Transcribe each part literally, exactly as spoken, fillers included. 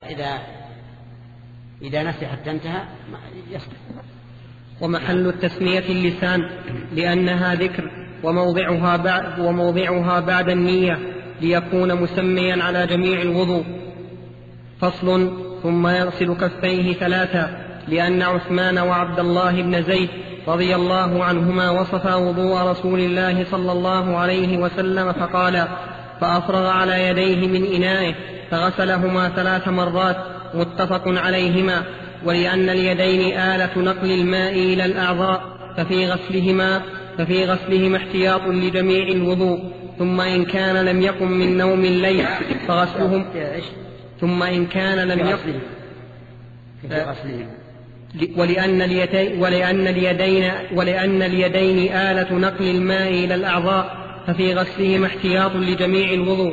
إذا إذا نسي حتى انتهى يصبح. ومحل التسمية اللسان لأنها ذكر، وموضعها بعد, وموضعها بعد النية ليكون مسميا على جميع الوضوء. فصل. ثم يغسل كفيه ثلاثا، لأن عثمان وعبد الله بن زيد رضي الله عنهما وصفا وضوء رسول الله صلى الله عليه وسلم فقال: فأفرغ على يديه من إنائه فغسلهما ثلاث مرات، متفق عليهما. ولأن اليدين آلة نقل الماء إلى الأعضاء ففي غسلهما ففي غسلهما احتياط لجميع الوضوء. ثم إن كان لم يقم من نوم الليل فغسلهم ثم إن كان لم يقم ولأن اليدين ولأن اليدين ولأن اليدين آلة نقل الماء إلى الأعضاء ففي غسلهما احتياط لجميع الوضوء.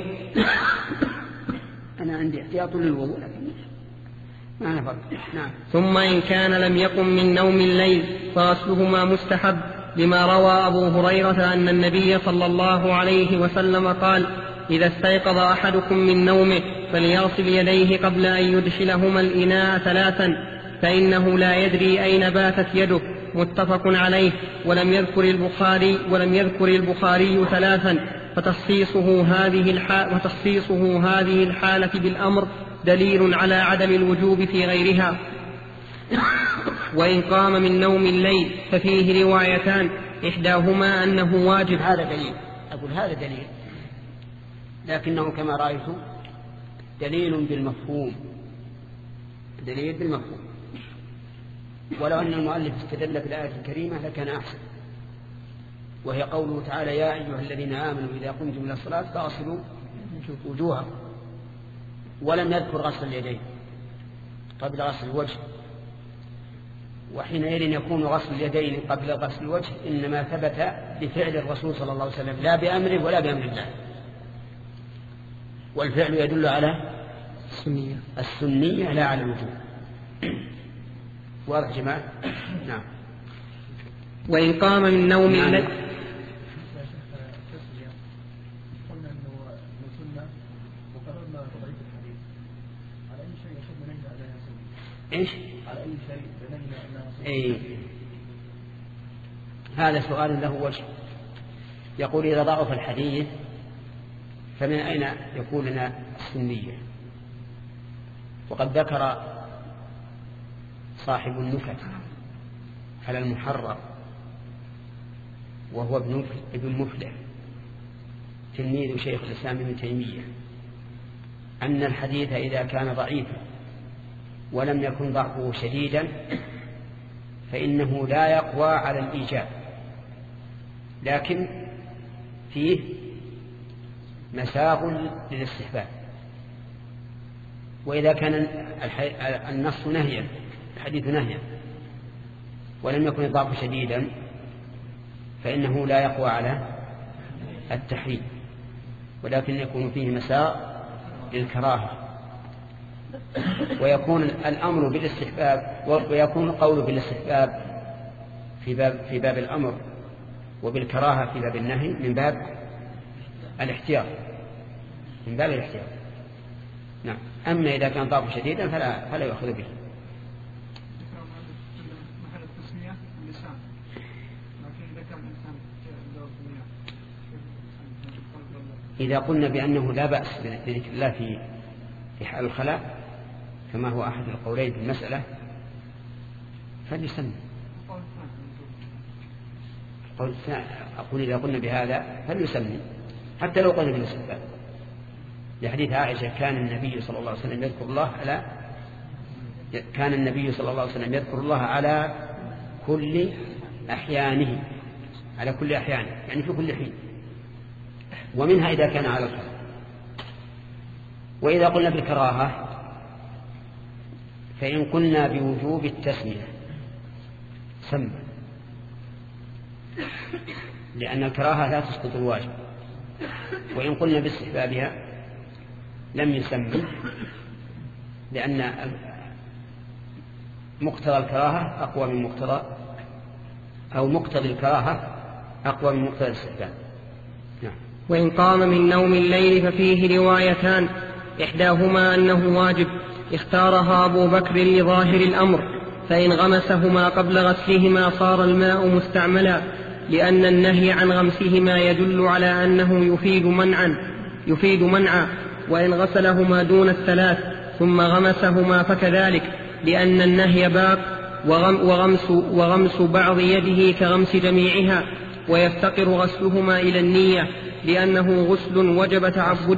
أنا عندي احتياط للوضوء لكن ما أنا فرق. نعم. ثم إن كان لم يقم من نوم الليل فغسلهما مستحب، لما روى أبو هريرة أن النبي صلى الله عليه وسلم قال: إذا استيقظ أحدكم من نومه فليغسل يديه قبل أن يدخلهما الإناء ثلاثا، فإنه لا يدري أين باتت يده. متفق عليه. ولم يذكر البخاري ولم يذكر البخاري ثلاثا، فتخصيصه هذه الحالة وتخصيصه هذه الحالة بالأمر دليل على عدم الوجوب في غيرها. وإن قام من نوم الليل ففيه روايتان، إحداهما أنه واجب. هذا دليل، أقول هذا دليل، لكنه كما رأيت دليل بالمفهوم، دليل بالمفهوم. ولو أن المؤلف استدل بالآية الكريمة لكان أحسن، وهي قوله تعالى: يا أيها الذين آمنوا إذا قمتم إلى الصلاة فاغسلوا وجوهكم. ولم يذكر غسل اليدين قبل غسل الوجه، وحينئذ يكون غسل اليدين قبل غسل الوجه إنما ثبت بفعل الرسول صلى الله عليه وسلم لا بأمره ولا بأمر الله، والفعل يدل على السنية, السنية لا على الوجوب. واضح جماعة؟ نعم. وإن قام من نوم نعم. الليل إيش؟ إيه؟ هذا سؤال له وجه. يقول: إذا ضعف الحديث فمن أين يكون لنا السنية؟ وقد ذكر صاحب النكت على المحرر وهو ابن مفلح تلميذ شيخ الإسلام ابن تيمية أن الحديث إذا كان ضعيفا ولم يكن ضعفه شديدا فإنه لا يقوى على الإيجاب، لكن فيه مساغ للاستحباب. وإذا كان النص نهيا، الحديث نهيا، ولم يكن الضعف شديدا فإنه لا يقوى على التحريم، ولكن يكون فيه مساغ للكراهة، ويكون الأمر بالاستحباب ويكون القول بالاستحباب في باب في باب الأمر، وبالكراهة في باب النهي من باب الاحتياط من باب الاحتياط. نعم. أما إذا كان ضعف شديدا فلا فلا يأخذ به. إذا قلنا بأنه لا بأس بذكر الله في في حال الخلاء كما هو أحد القولين في المسألة فليسمى. أقول إذا قلنا بهذا فليسمى حتى لو قلنا بالاستحباب، لحديث عائشة: كان النبي صلى الله عليه وسلم يذكر الله على كان النبي صلى الله عليه وسلم يذكر الله على كل أحيانه، على كل أحيانه يعني في كل حين، ومنها إذا كان على الخلاء. وإذا قلنا بالكراهة فإن قلنا بوجوب التسمية سمى، لأن الكراهة لا تسقط الواجب. وإن قلنا باستحبابها لم يسمى، لأن مقتضى الكراهة أقوى من مقتضى أو مقتضى الكراهة أقوى من مقتضى الاستحباب. نعم. وإن قام من نوم الليل ففيه روايتان، إحداهما أنه واجب، اختارها أبو بكر لظاهر الأمر، فإن غمسهما قبل غسلهما صار الماء مستعملا، لأن النهي عن غمسهما يدل على أنه يفيد منعا يفيد منعا وإن غسلهما دون الثلاث ثم غمسهما فكذلك، لأن النهي باق، وغمس, وغمس بعض يده كغمس جميعها، ويفتقر غسلهما إلى النية، لأنه غسل وجب تعبد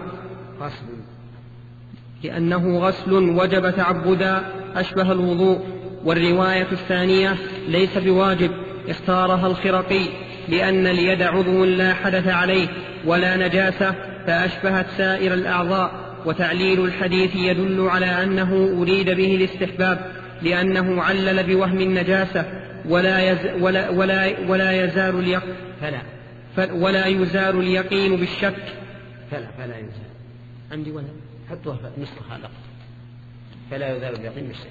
لأنه غسل وجب تعبدا أشبه الوضوء. والرواية الثانية ليس بواجب، اختارها الخرقي، لأن اليد عضو لا حدث عليه ولا نجاسة فأشبهت سائر الأعضاء. وتعليل الحديث يدل على أنه أريد به الاستحباب، لأنه علل بوهم النجاسة، ولا يز ولا ولا ولا يزال اليقين فلا ولا يزال اليقين بالشك. فلا فلا يزال عندي ولا حطوها نسخة لقط. فلا يزال اليقين بالشك.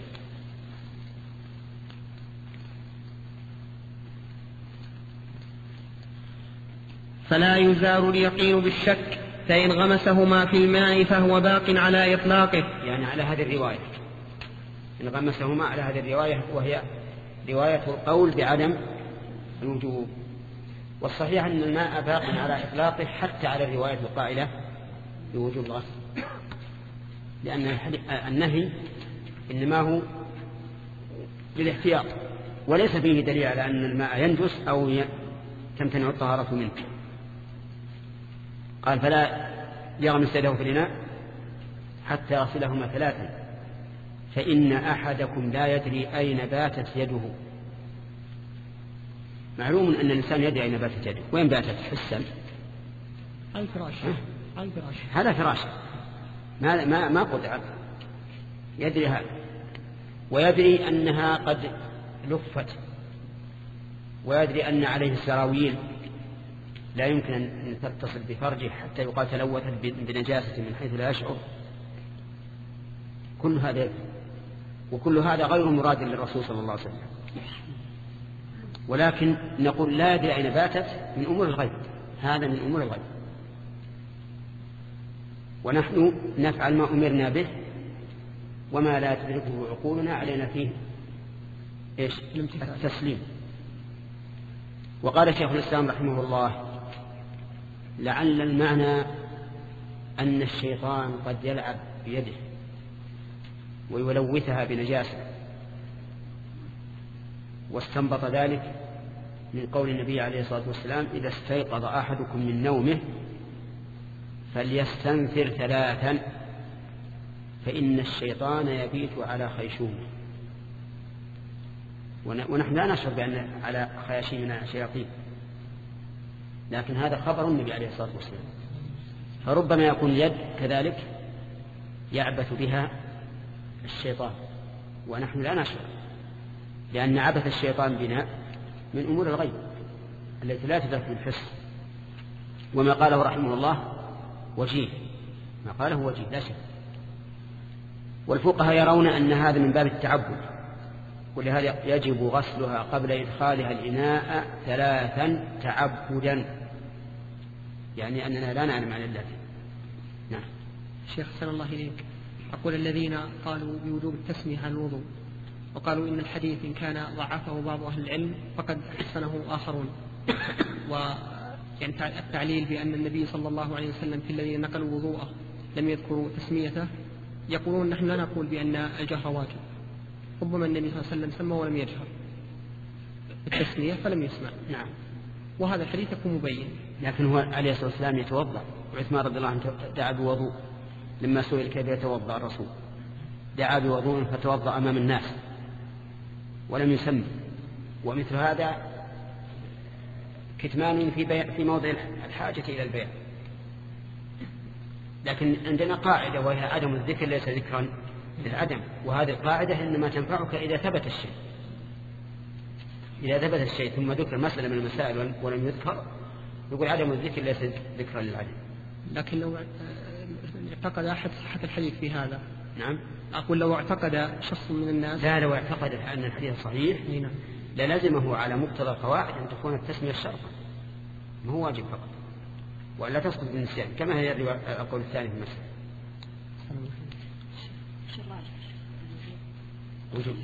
فلا يزال اليقين بالشك، فإن غمسهما في الماء فهو باق على إطلاقه، يعني على هذه الرواية، إن غمسهما على هذه الرواية، وهي رواية القول بعدم الوجوب. والصحيح أن الماء باق على إطلاقه حتى على الرواية القائلة بوجوب الغسل، لأن النهي إنما هو للاحتياط، وليس فيه دليل على أن الماء ينجس أو تمتنع الطهارة منه. قال فلا يغمس يده في الإناء حتى يغسلهما ثلاثا، فإن أحدكم لا يدري أين باتت يده. معلوم أن الإنسان يدري أين باتت يده. وين باتت حسا؟ على الفراش. على الفراش. هذا فراش ما ما ما قطع، يدري هذا، ويدري أنها قد لفت، ويدري أن عليه السراويل لا يمكن أن تتصل بفرجه حتى يقال تلوثت بنجاسة من حيث لا يشعر. كل هذا وكل هذا غير مراد للرسول صلى الله عليه وسلم، ولكن نقول لا يدري أين باتت من أمور الغيب، هذا من أمور الغيب، ونحن نفعل ما أمرنا به، وما لا تدركه عقولنا علينا فيه إيش؟ التسليم. وقال شيخ الإسلام رحمه الله: لعل المعنى أن الشيطان قد يلعب بيده ويلوثها بنجاسة، واستنبط ذلك من قول النبي عليه الصلاة والسلام: إذا استيقظ أحدكم من نومه فليستنثر ثلاثا فإن الشيطان يبيت على خيشومه. ونحن لا نشعر بأن على خياشيمنا شياطين، لكن هذا خبر النبي عليه الصلاة والسلام، فربما يكون اليد كذلك يعبث بها الشيطان ونحن لا نشعر، لأن عبث الشيطان بنا من أمور الغيب التي لا تدرك بالحس. وما قاله رحمه الله وجيه، ما قاله وجيه لا شك. والفقهاء يرون أن هذا من باب التعبد، ولهذا يجب غسلها قبل إدخالها الإناء ثلاثا تعبدا، يعني أننا لا نعلم عن الله. نعم. شيخ صلى الله إليك، أقول الذين قالوا بوجوب التسمية على الوضوء وقالوا إن الحديث إن كان ضعفه بعض أهل العلم فقد حسنه آخرون، ويعني التعليل بأن النبي صلى الله عليه وسلم في الذين نقلوا وضوءه لم يذكروا تسميته، يقولون نحن لا نقول بأن الجهر واجب، ربما النبي صلى الله عليه وسلم سمى ولم يجهر التسمية فلم يسمع. نعم. وهذا الحديث يكون مبين. لكن هو عليه الصلاة والسلام يتوضأ، وعثمان رضي الله عنه دعا بوضوء لما سئل كيف يتوضأ الرسول، دعا بوضوء فتوضأ أمام الناس ولم يسمي. ومثل هذا كتمان في, بيع في موضع الحاجة إلى البيع. لكن عندنا قاعدة وهي عدم الذكر ليس ذكرا للعدم، وهذه القاعدة إنما تنفعك إذا ثبت الشيء. إذا ثبت الشيء ثم ذكر مسألة من المسائل ولم يذكر يقول عدم الذكر ليس ذكرا للعدم. لكن لو اعتقد أحد صحة الحديث في هذا. نعم. أقول لو اعتقد شخص من الناس. لا، لو اعتقد أن الحديث صحيح نعم. للازمه على مقتضى القواعد أن تكون التسمية شرطا، ما هو واجب فقط، ولا تسقط بالنسيان كما هي القول الثاني في المسألة. وجوب.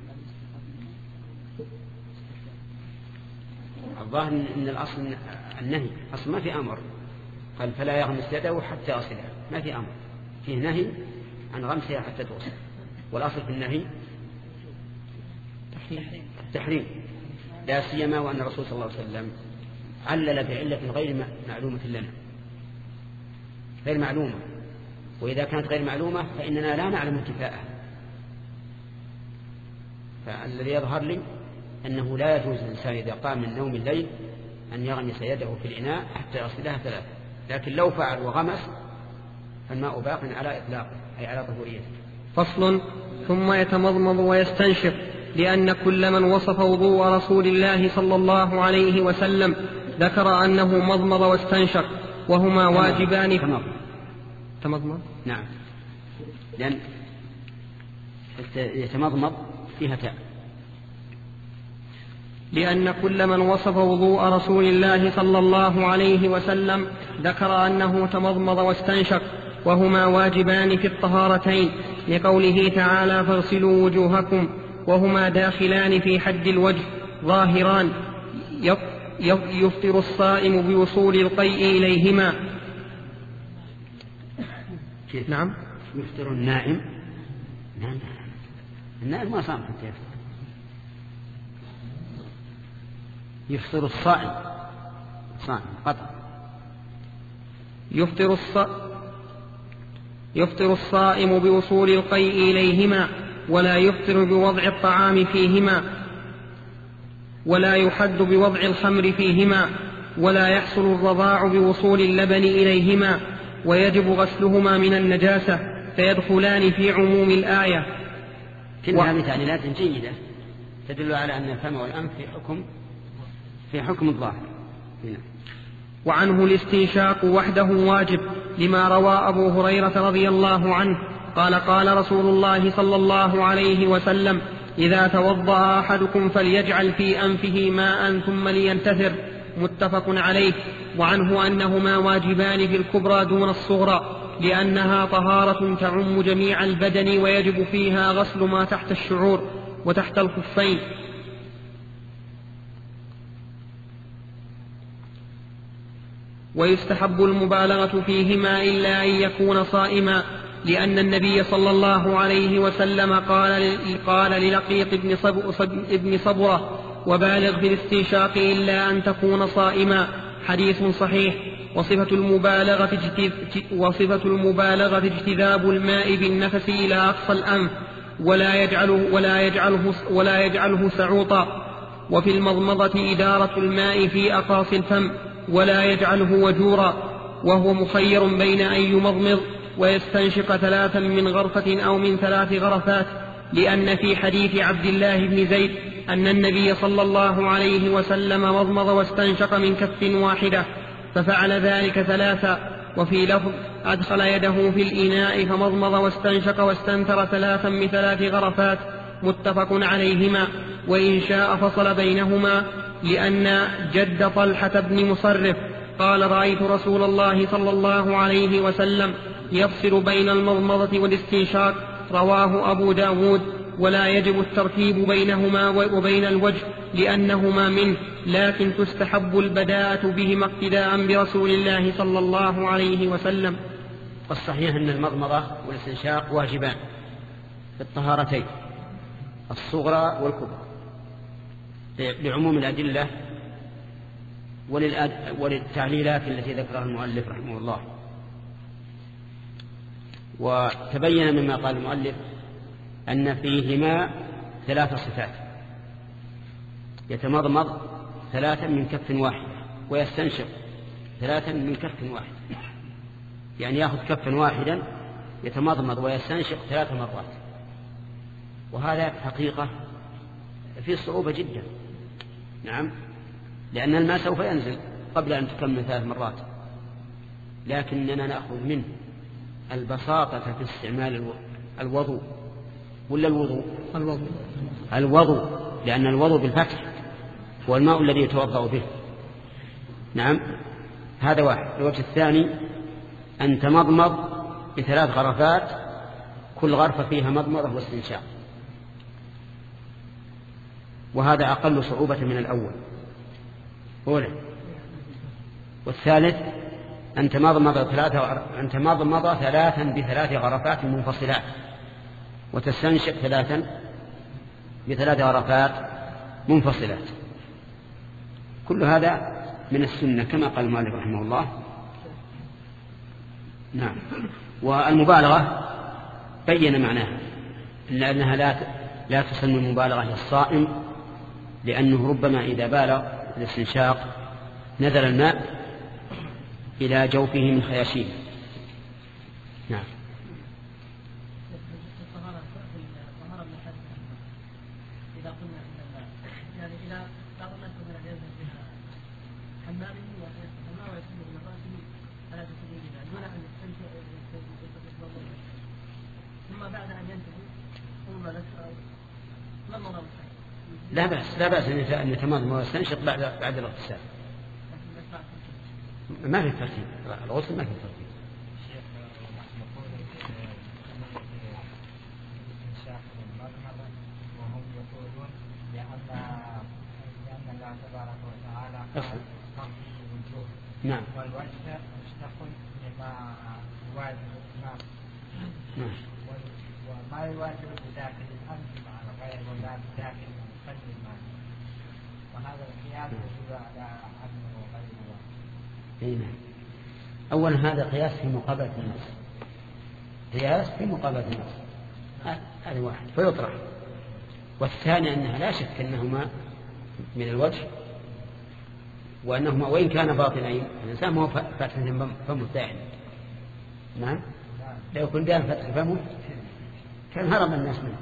الظاهر ان الاصل النهي، اصل ما في امر، قال فلا يغمس يده حتى يغسلها، ما في امر، فيه نهي عن غمسها حتى تغسل، والاصل في النهي التحريم، لا سيما وان الرسول صلى الله عليه وسلم علل بعله غير معلومه لنا، غير معلومه، واذا كانت غير معلومه فاننا لا نعلم انتفاءها. فالذي يظهر لي أنه لا يجوز للإنسان إذا قام من نوم الليل أن يغمس يده في الإناء حتى يغسلها ثلاثة، لكن لو فعل وغمس فالماء باق على إطلاقه أي على طهوريته. فصل. ثم يتمضمض ويستنشق، لأن كل من وصف وضوء رسول الله صلى الله عليه وسلم ذكر أنه مضمض واستنشق، وهما واجبان. تمضمض تمضمض نعم، لأن يتمضمض فيها تاء. لأن كل من وصف وضوء رسول الله صلى الله عليه وسلم ذكر أنه تمضمض واستنشق، وهما واجبان في الطهارتين، لقوله تعالى فاغسلوا وجوهكم، وهما داخلان في حد الوجه ظاهران، يفطر الصائم بوصول القيء إليهما. نعم يفطر النائم. نعم النائم ما صام حتى يفطر. يفطر الصائم صائم قطع. يفطر الص... يفطر الصائم بوصول القيء إليهما، ولا يفطر بوضع الطعام فيهما، ولا يحد بوضع الخمر فيهما، ولا يحصل الرضاع بوصول اللبن إليهما، ويجب غسلهما من النجاسة، فيدخلان في عموم الآية. كل هذه تعليلات جيدة تدل على أن الفم والأنف في حكم في حكم الظاهر. وعنه الاستنشاق وحده واجب، لما روى أبو هريرة رضي الله عنه قال قال رسول الله صلى الله عليه وسلم إذا توضأ أحدكم فليجعل في أنفه ماء ثم لينتثر، متفق عليه. وعنه أنهما واجبان في الكبرى دون الصغرى، لأنها طهارة تعم جميع البدن، ويجب فيها غسل ما تحت الشعور وتحت الخفين. ويستحب المبالغة فيهما إلا أن يكون صائما، لأن النبي صلى الله عليه وسلم قال قال للقيط بن, صب ابن صبرة وبالغ في الاستنشاق إلا أن تكون صائما، حديث صحيح. وصفة المبالغة وصفة المبالغة اجتذاب الماء بالنفس إلى أقصى الأنف، ولا يجعله ولا يجعله ولا يجعله سعوطا. وفي المضمضة إدارة الماء في أقاصي الفم، ولا يجعله وجورا، وهو مخير بين أن يمضمض ويستنشق ثلاثا من غرفة أو من ثلاث غرفات، لأن في حديث عبد الله بن زيد أن النبي صلى الله عليه وسلم مضمض واستنشق من كف واحدة، ففعل ذلك ثلاثا. وفي لفظ أدخل يده في الإناء فمضمض واستنشق واستنثر ثلاثا من ثلاث غرفات، متفق عليهما. وإن شاء فصل بينهما، لأن جد طلحة بن مصرف قال رأيت رسول الله صلى الله عليه وسلم يفصل بين المضمضة والاستنشاق، رواه أبو داود. ولا يجب الترتيب بينهما وبين الوجه لأنهما منه، لكن تستحب البداءة بهما اقتداء برسول الله صلى الله عليه وسلم. والصحيح أن المضمضة والاستنشاق واجبان في الطهارتين الصغرى والكبرى، لعموم الأدلة وللتعليلات التي ذكرها المؤلف رحمه الله. وتبين مما قال المؤلف أن فيهما ثلاث صفات: يتمضمض ثلاثا من كف واحد، ويستنشق ثلاثا من كف واحد، يعني يأخذ كفا واحدا يتمضمض ويستنشق ثلاث مرات. وهذا حقيقة فيه صعوبة جدا، نعم، لأن الماء سوف ينزل قبل أن تكمل ثلاث مرات، لكننا نأخذ منه البساطة في استعمال الوضوء ولا الوضوء الوضوء الوضوء لأن الوضوء بالفتح هو الماء الذي يتوضأ به. نعم، هذا واحد. الوجه الثاني أن تمضمض بثلاث غرفات، كل غرفة فيها مضمضة واستنشاق، وهذا أقل صعوبة من الأول. أولا. والثالث أن تمضمض ثلاثة أن تمضمض ثلاثا بثلاث غرفات منفصلات، وتستنشق ثلاثا بثلاث غرفات منفصلات. كل هذا من السنة كما قال المؤلف رحمه الله. نعم. والمبالغة بين معناها إلا أنها لا لا تسمى المبالغة للصائم، لأنه ربما إذا بالغ الاستنشاق نزل الماء إلى جوفه من خياشيم. نعم. إذا قلنا إن يعني إذا بعض الناس مثلا يذهب إلى حمامه ويستحمى ويصب من رأسه على جسده دون أن يستنشق ثم بعد أن ينتهي ثم نشرب ما المضاد؟ لا بأس لا بأس أن يتمضمض ويستنشق بعد بعد الاغتسال. ما في ترتيب، الغسل ما في ترتيب. وهم يقولون بأن لأن الله تبارك وتعالى أصل. الوجوه. نعم. والوجه مشتق مما يواجه الناس. نعم. وما يواجه بداخل الأنف مع الغير ولا بداخل فم الماء. وهذا القياس يدل على أنه غير واجب. نعم. أولا هذا قياس في مقابلة النص. قياس في مقابلة النص. هذا واحد فيطرح. والثاني أنها لا شك أنهما من الوجه، وأنهما وإن كان باطنين الإنسان هو فاتح فمه دائما. نعم. لو كنت دائما فاتح فمه كان هرب الناس منه.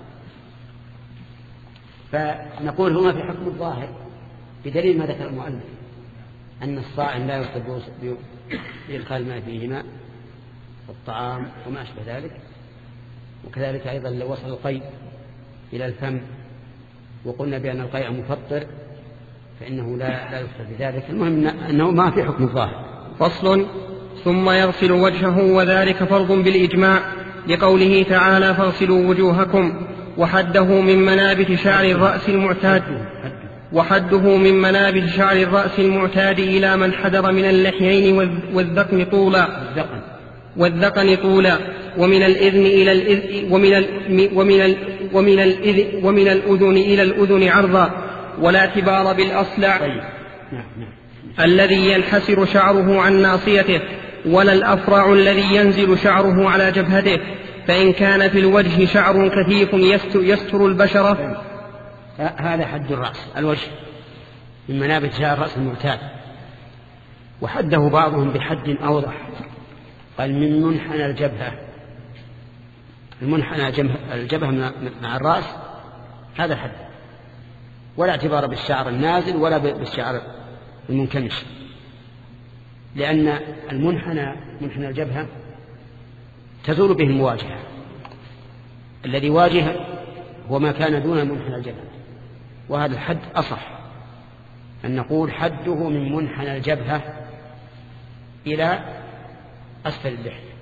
فنقول هما في حكم الظاهر بدليل ما ذكر المؤلف أن الصائم لا يصب بإدخال الماء فيهما والطعام وما أشبه ذلك. وكذلك أيضا لو وصل القيء إلى الفم وقلنا بأن القيء مفطر فإنه لا لا يفطر بذلك. المهم أنه ما في حكم الظاهر. فصل. ثم يغسل وجهه وذلك فرض بالإجماع لقوله تعالى فاغسلوا وجوهكم، وحده من منابت شعر الرأس المعتاد وحده من منابت شعر الرأس المعتاد إلى من حدر من اللحيين والذقن طولا والذقن طولا ومن الإذن إلى الإذن ومن ال ومن ال ومن الإذن ومن الأذن إلى الأذن عرضا، ولا اعتبار بالأصلع الذي ينحسر شعره عن ناصيته، ولا الأفرع الذي ينزل شعره على جبهته، فإن كان في الوجه شعر كثيف يستر البشرة. هذا حد الرأس الوجه من منابت شعر الرأس المعتاد. وحده بعضهم بحد أوضح قال من منحنى الجبهة. المنحنى الجبهة مع الرأس هذا الحد، ولا اعتبار بالشعر النازل ولا بالشعر المنكمش، لأن المنحنى منحنى الجبهة تزول به المواجهة. الذي واجه هو ما كان دون منحنى الجبهة، وهذا الحد أصح أن نقول حده من منحنى الجبهة إلى أسفل اللحية.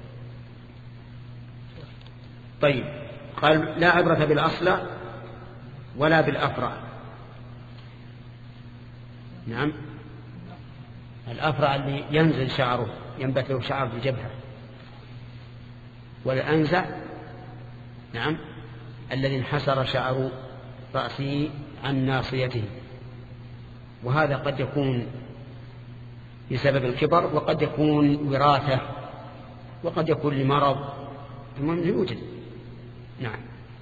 طيب قال لا عبرة بالأصلع ولا بالأفرع. نعم. الأفرع اللي ينزل شعره ينبت له شعر بالجبهة، والأنزع نعم الذي انحسر شعر رأسه عن ناصيته، وهذا قد يكون بسبب الكبر وقد يكون وراثة وقد يكون لمرض، المهم يوجد. نعم.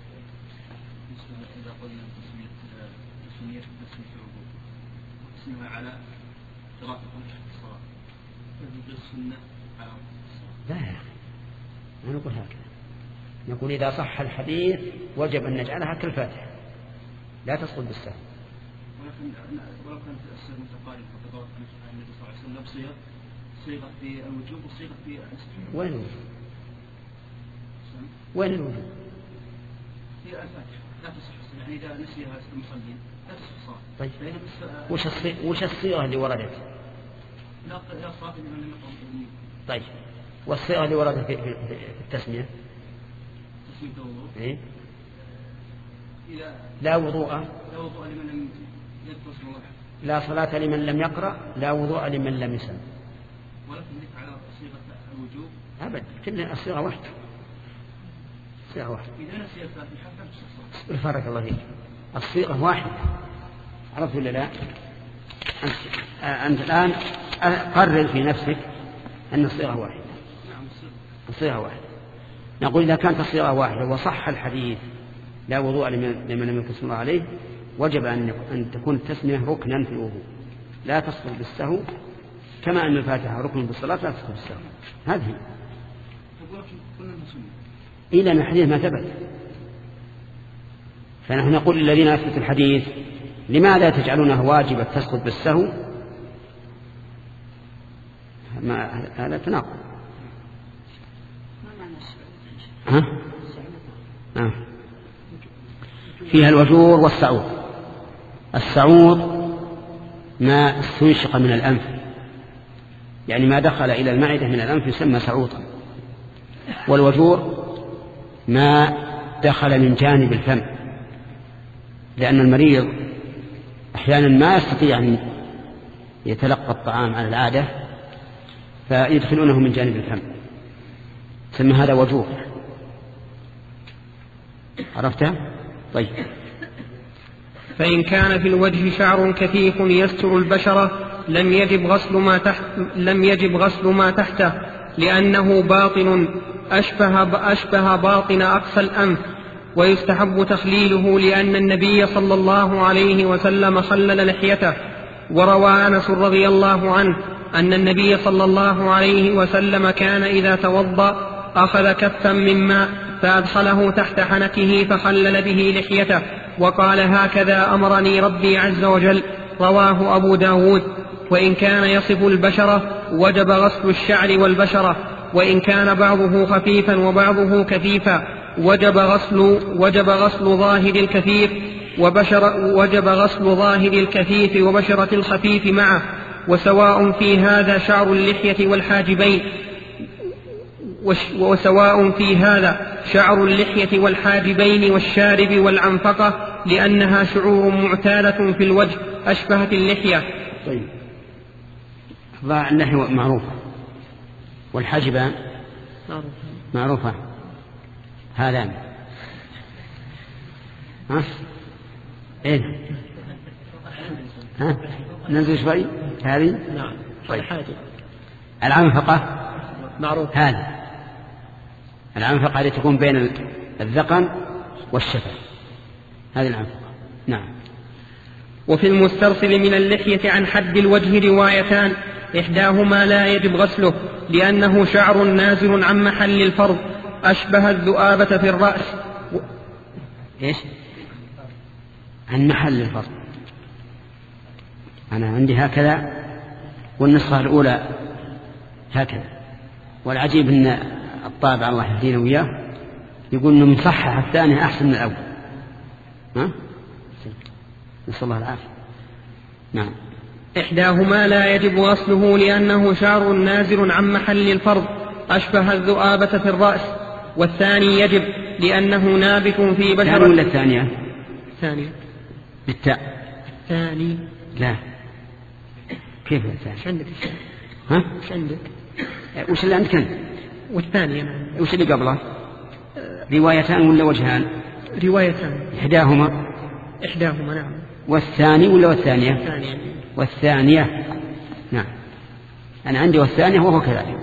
إذا قلنا تسمية تسمية تسمية الوضوء تسميها على قراءة الصلاة تجوز السنة على الصلاة. لا ما نقول هكذا، نقول إذا صح الحديث وجب أن نجعلها كالفاتحة لا تسقط بالسهل. ولكن ولو كانت الأسئلة متقاربة فقد ورد عن النبي صلى الله عليه وسلم صيغة صيغة في الوجوب وصيغة في الاستحباب. وين الوجوب؟ وين الوجوب؟ هي الفاتحة لا تصح، يعني إذا نسيها المصلين لا تصح الصلاة. طيب وش الصيغة وش الصيغة اللي وردت؟ لا لا صلاة لمن لم يقم. طيب والصيغة اللي وردت في التسمية؟ تسمية الوضوء. إيه؟ لا وضوء لا وضوء لمن لم يذكر اسم الله، لا صلاة لمن لم يقرأ، لا وضوء لمن لم يسمع. ولكن ذكر على صيغة الوجوب أبدا، كلها الصيغة واحدة، صيغة واحدة. إذا نسي الفاتحة فلا تصح. بارك الله فيك، الصيغة واحدة، عرفت ولا لا؟ أنت, أنت الآن قرر في نفسك أن الصيغة واحدة. نعم الصيغة واحدة. نقول إذا كانت الصيغة واحدة وصح الحديث لا وضوء لمن لم يذكر اسم الله عليه، وجب أن تكون التسمية ركنا في الوضوء، لا تسقط بالسهو، كما أن الفاتحة ركن بالصلاة لا تسقط بالسهو. هذه إلى أن الحديث ما ثبت. فنحن نقول للذين أثبتوا الحديث لماذا تجعلونه واجبا تسقط بالسهو؟ ما هذا تناقض. ها؟ آه. فيها الوجور والسعود. السعود ما استنشق من الأنف، يعني ما دخل إلى المعدة من الأنف يسمى سعوطا. والوجور ما دخل من جانب الفم، لأن المريض أحيانا ما يستطيع أن يتلقى الطعام على العادة فيدخلونه من جانب الفم، يسمى هذا وجور. عرفتها؟ طيب. فإن كان في الوجه شعر كثيف يستر البشرة لم يجب غسل ما تحت لم يجب غسل ما تحته، لأنه باطن أشبه أشبه باطن أقصى الأنف، ويستحب تخليله لأن النبي صلى الله عليه وسلم خلل لحيته. وروى أنس رضي الله عنه أن النبي صلى الله عليه وسلم كان إذا توضأ أخذ كفا من ماء فأدخله تحت حنكه فخلل به لحيته، وقال هكذا أمرني ربي عز وجل. رواه أبو داود. وإن كان يصف البشرة وجب غسل الشعر والبشرة، وإن كان بعضه خفيفا وبعضه كثيفا وجب غسل وجب غسل ظاهر الكثيف وبشر وجب غسل ظاهر الكثيف وبشرة الخفيف معه، وسواء في هذا شعر اللحية والحاجبين وسواء في هذا شعر اللحية والحاجبين والشارب والعنفقة، لأنها شعور معتادة في الوجه أشبهت اللحية. طيب، ضاع اللحية معروفة، والحاجبان معروفة. هذان ها ايه ها ننزل شوي هذه. نعم. طيب. العنفقة معروف. هذه العنفقة التي تكون بين الذقن والشفة، هذه العنفقة. نعم. وفي المسترسل من اللحية عن حد الوجه روايتان، إحداهما لا يجب غسله لأنه شعر نازل عن محل الفرض أشبه الذؤابة في الرأس. و... إيش؟ عن محل الفرض. أنا عندي هكذا والنسخة الأولى هكذا، والعجيب أن الطابع الله يهدينا وياه يقول أنه مصحح الثاني أحسن من الأول. ها؟ نسأل الله العافية. نعم. إحداهما لا يجب غسله لأنه شعر نازل عن محل الفرض أشبه الذؤابة في الرأس، والثاني يجب لأنه نابت في بشرة. الثاني ولا الثانية؟ الثانية بالتاء. الثاني لا، كيف الثاني؟ وش عندك؟ ها؟ وش عندك؟ وش اللي عندك أنت؟ والثانية نعم. وش اللي قبله؟ روايتان ولا وجهان؟ روايتان. إحداهما إحداهما نعم. والثاني ولا والثانية؟ الثانية. والثانية نعم. أنا عندي والثانية وهو كذلك.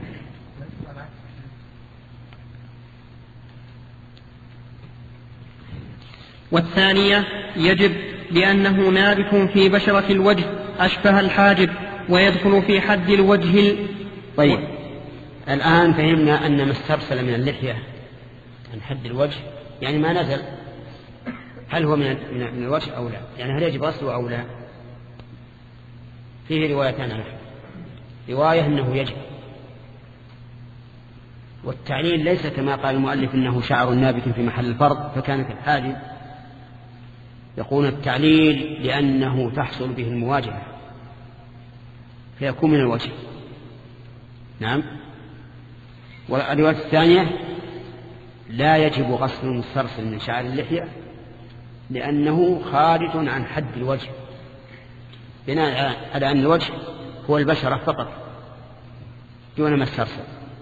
والثانية يجب لأنه نابت في بشرة الوجه أشبه الحاجب ويدخل في حد الوجه ال... طيب، الآن فهمنا أن ما استرسل من اللحية عن حد الوجه يعني ما نزل، هل هو من من الوجه أو لا؟ يعني هل يجب غسله أو لا؟ فيه روايتان عنه. رواية أنه يجب، والتعليل ليس كما قال المؤلف أنه شعر نابت في محل الفرض فكانت الحاجب. يقول التعليل لأنه تحصل به المواجهة فيكون من الوجه. نعم. والرواية الثانية لا يجب غسل المسترسل من شعر اللحية لأنه خارج عن حد الوجه، بناء على أن الوجه هو البشرة فقط دون ما استرسل.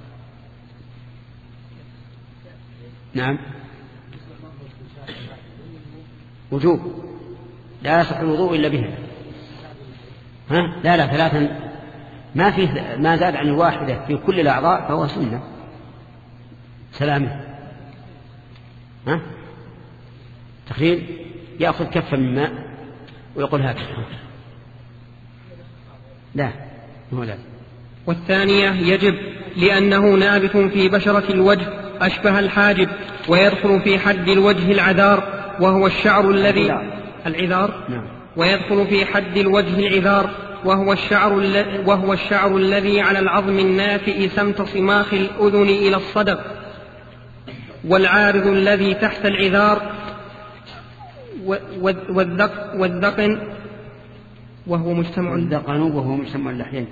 نعم وجوب، لا يصح الوضوء إلا بها. ها؟ لا لا ثلاثا، ما فيه ما زاد عن الواحدة في كل الأعضاء فهو سنة سلامه. ها؟ تخيل يأخذ كفة من ماء ويقول هكذا، لا هو لا. والثانية يجب لأنه نابت في بشرة الوجه أشبه الحاجب، ويدخل في حد الوجه العذار وهو الشعر الذي العذار نعم. ويدخل في حد الوجه العذار وهو الشعر وهو الشعر الذي على العظم الناتئ سمت صماخ الأذن إلى الصدغ، والعارض الذي تحت العذار والذقن وهو مجتمع الذقن وهو مجتمع اللحيين.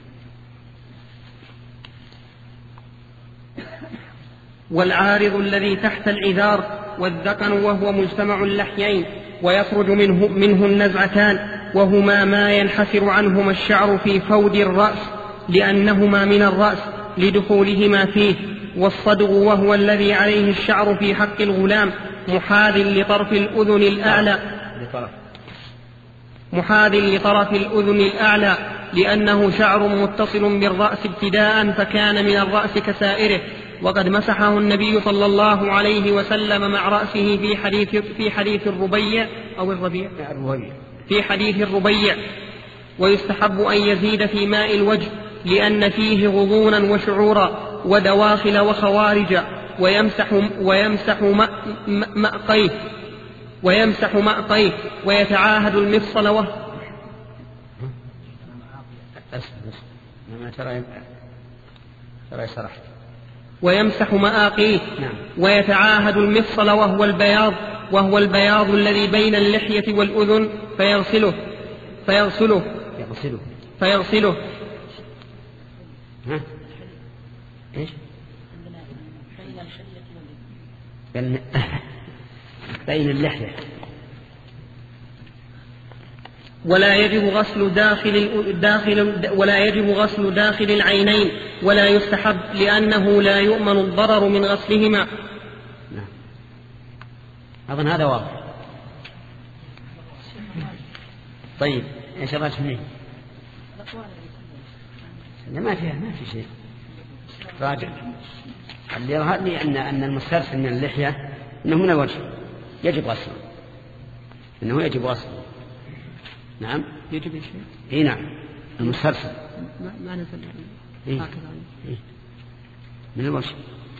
والعارض الذي تحت العذار والذقن وهو مجتمع اللحيين، ويخرج منه, منه النزعتان وهما ما ينحسر عنهما الشعر في فود الرأس لأنهما من الرأس لدخولهما فيه، والصدغ وهو الذي عليه الشعر في حق الغلام محاذ لطرف الأذن الأعلى محاذ لطرف الأذن الأعلى لأنه شعر متصل بالرأس ابتداء فكان من الرأس كسائره، وقد مسحه النبي صلى الله عليه وسلم مع رأسه في حديث في حديث الربيع أو الربيع في حديث الربيع. ويستحب أن يزيد في ماء الوجه لأن فيه غضونا وشعورا ودواخل وخوارج، ويمسح ويمسح مأقيه ويمسح مأقيه ويتعاهد المفصل وهو ويمسح مآقيه ويتعاهد المفصل وهو البياض وهو البياض الذي بين اللحية والأذن فيغسله فيغسله يغسله فيغسله ها؟ إيش؟ بين بين اللحية. ولا يجب غسل داخل داخل ولا يجب غسل داخل العينين ولا يستحب لأنه لا يؤمن الضرر من غسلهما. نعم. أظن هذا واضح. طيب إيش رأيك فيه؟ ما فيها ما في شيء راجع. اللي يظهر لي أن أن المسترسل من اللحية إنه من الوجه يجب غسله، إنه يجب غسله. نعم يجب شيء. إيه نعم المسترسل ما ما نزل إيه؟ إيه؟ من الوجه.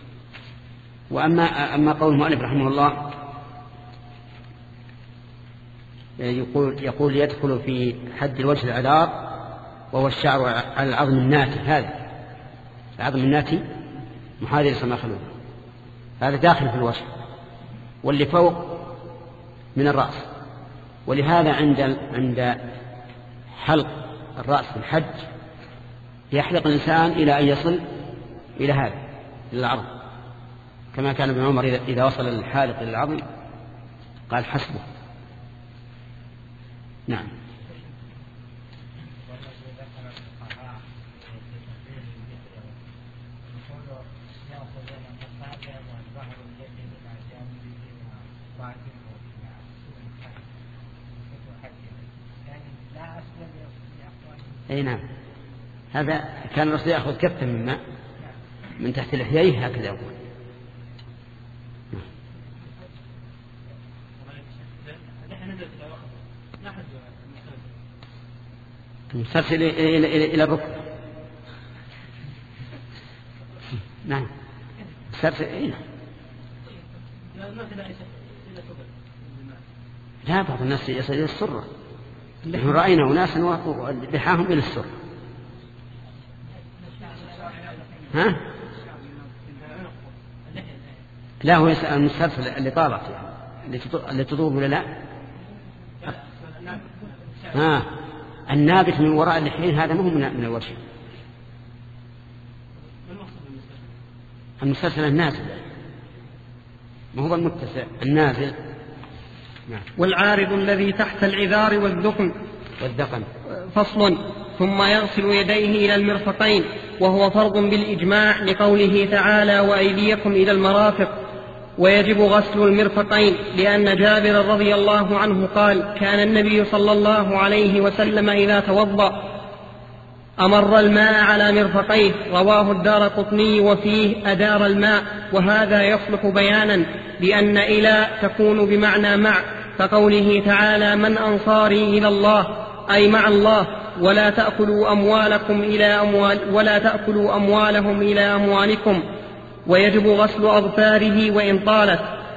وأما أما قول المؤلف رحمه الله يقول يقول يدخل في حد الوجه العذار وهو الشعر على العظم الناتي، هذا العظم الناتي محاذي لصماخ الأذن، هذا داخل في الوجه، واللي فوق من الرأس. ولهذا عند عند حلق الرأس في الحج يحلق الإنسان إلى أن يصل إلى هذا إلى العظم، كما كان ابن عمر إذا وصل الحالق إلى العظم قال حسبه. نعم. أي نعم، هذا كان الرسول يأخذ كفة من ماء من تحت لحييه هكذا يقول. المسترسل إلى الركبة. نعم المسترسل إلى لا، بعض الناس يصل إلى السرة، نحن رأينا أناسا لحاهم إلى السرة. ها؟ لا هو يسأل المسترسل اللي طالت يعني اللي تطوب ولا لا؟ ها النابت من وراء اللحيين هذا ما هو من الوجه. المسترسل النازل، ما هو المتسع النازل. والعارض الذي تحت العذار والذقن والذقن فصل. ثم يغسل يديه إلى المرفقين وهو فرض بالإجماع لقوله تعالى وأيديكم إلى المرافق. ويجب غسل المرفقين لأن جابر رضي الله عنه قال كان النبي صلى الله عليه وسلم إذا توضأ أمر الماء على مرفقيه، رواه الدارقطني وفيه أدار الماء. وهذا يصلح بيانا لأن إلى تكون بمعنى مع، كقوله تعالى من أنصاري إلى الله أي مع الله. ولا تأكلوا أموالكم إلى أموال ولا تأكلوا أموالهم إلى أموالكم. ويجب غسل أظفاره وإن طالت.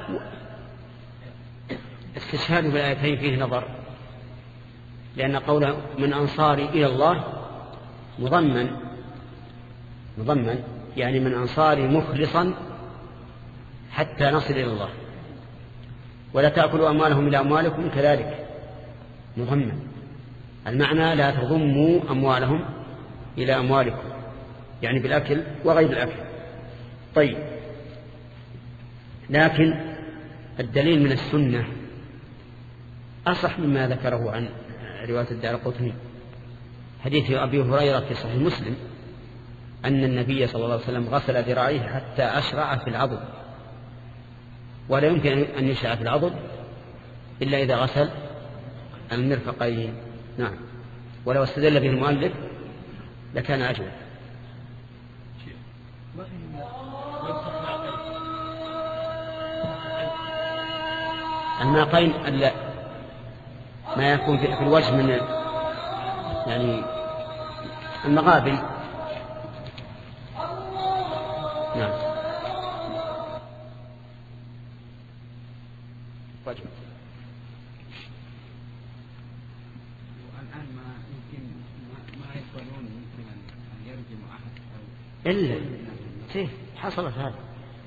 استشهاد بالآيتين فيه نظر، لأن قوله من أنصاري إلى الله مضمن مضمن يعني من أنصاري مخلصا حتى نصل إلى الله. ولا تأكلوا أموالهم إلى أموالكم كذلك مضمن، المعنى لا تضموا أموالهم إلى أموالكم، يعني بالأكل وغير الأكل. طيب، لكن الدليل من السنة أصح مما ذكره عن رواية الدارقطني، حديث أبي هريرة في صحيح مسلم أن النبي صلى الله عليه وسلم غسل ذراعيه حتى أشرع في العضد، ولا يمكن أن يشرع في العضد إلا إذا غسل المرفقين. نعم، ولو استدل به المؤلف لكان أجود. الماقين ما يكون في الوجه من يعني المغابن. نعم، وجه. والآن ما يمكن ما يقبلون يمكن أن يرجم أحد إلا إيه حصلت هذا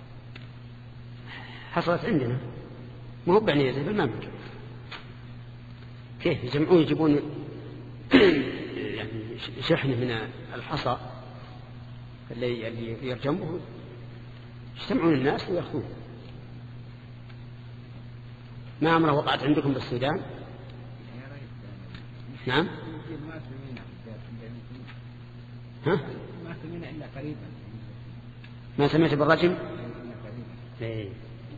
حصلت عندنا، ما هو بعني زي بالمملكة كيف يجمعون يجيبون يعني شحنة من الحصى اللي يرجمه، يجتمعون الناس ويأخذوه. ما أمره وقعت عندكم بالسودان؟ نعم. ها؟ ما سمعنا إلا قريبا. ما سمعت بالرجم؟ إيه.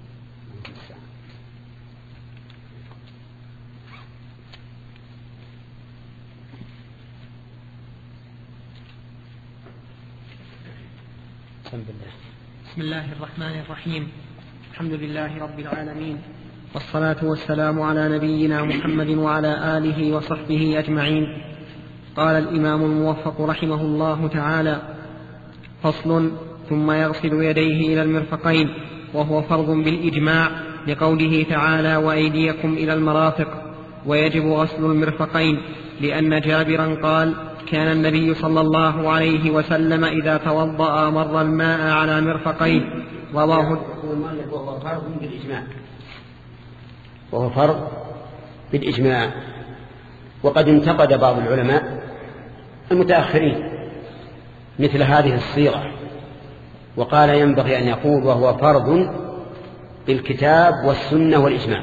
بسم الله الرحمن الرحيم. الحمد لله رب العالمين، والصلاة والسلام على نبينا محمد وعلى آله وصحبه أجمعين. قال الإمام الموفق رحمه الله تعالى: فصل. ثم يغسل يديه إلى المرفقين وهو فرض بالإجماع لقوله تعالى وأيديكم إلى المرافق. ويجب غسل المرفقين لأن جابرا قال كان النبي صلى الله عليه وسلم إذا توضأ مر الماء على مرفقيه، رواه. وهو فرض بالإجماع وهو فرض بالإجماع وقد انتقد بعض العلماء المتأخرين مثل هذه الصيغة، وقال ينبغي أن يقول وهو فرض بالكتاب والسنة والإجماع،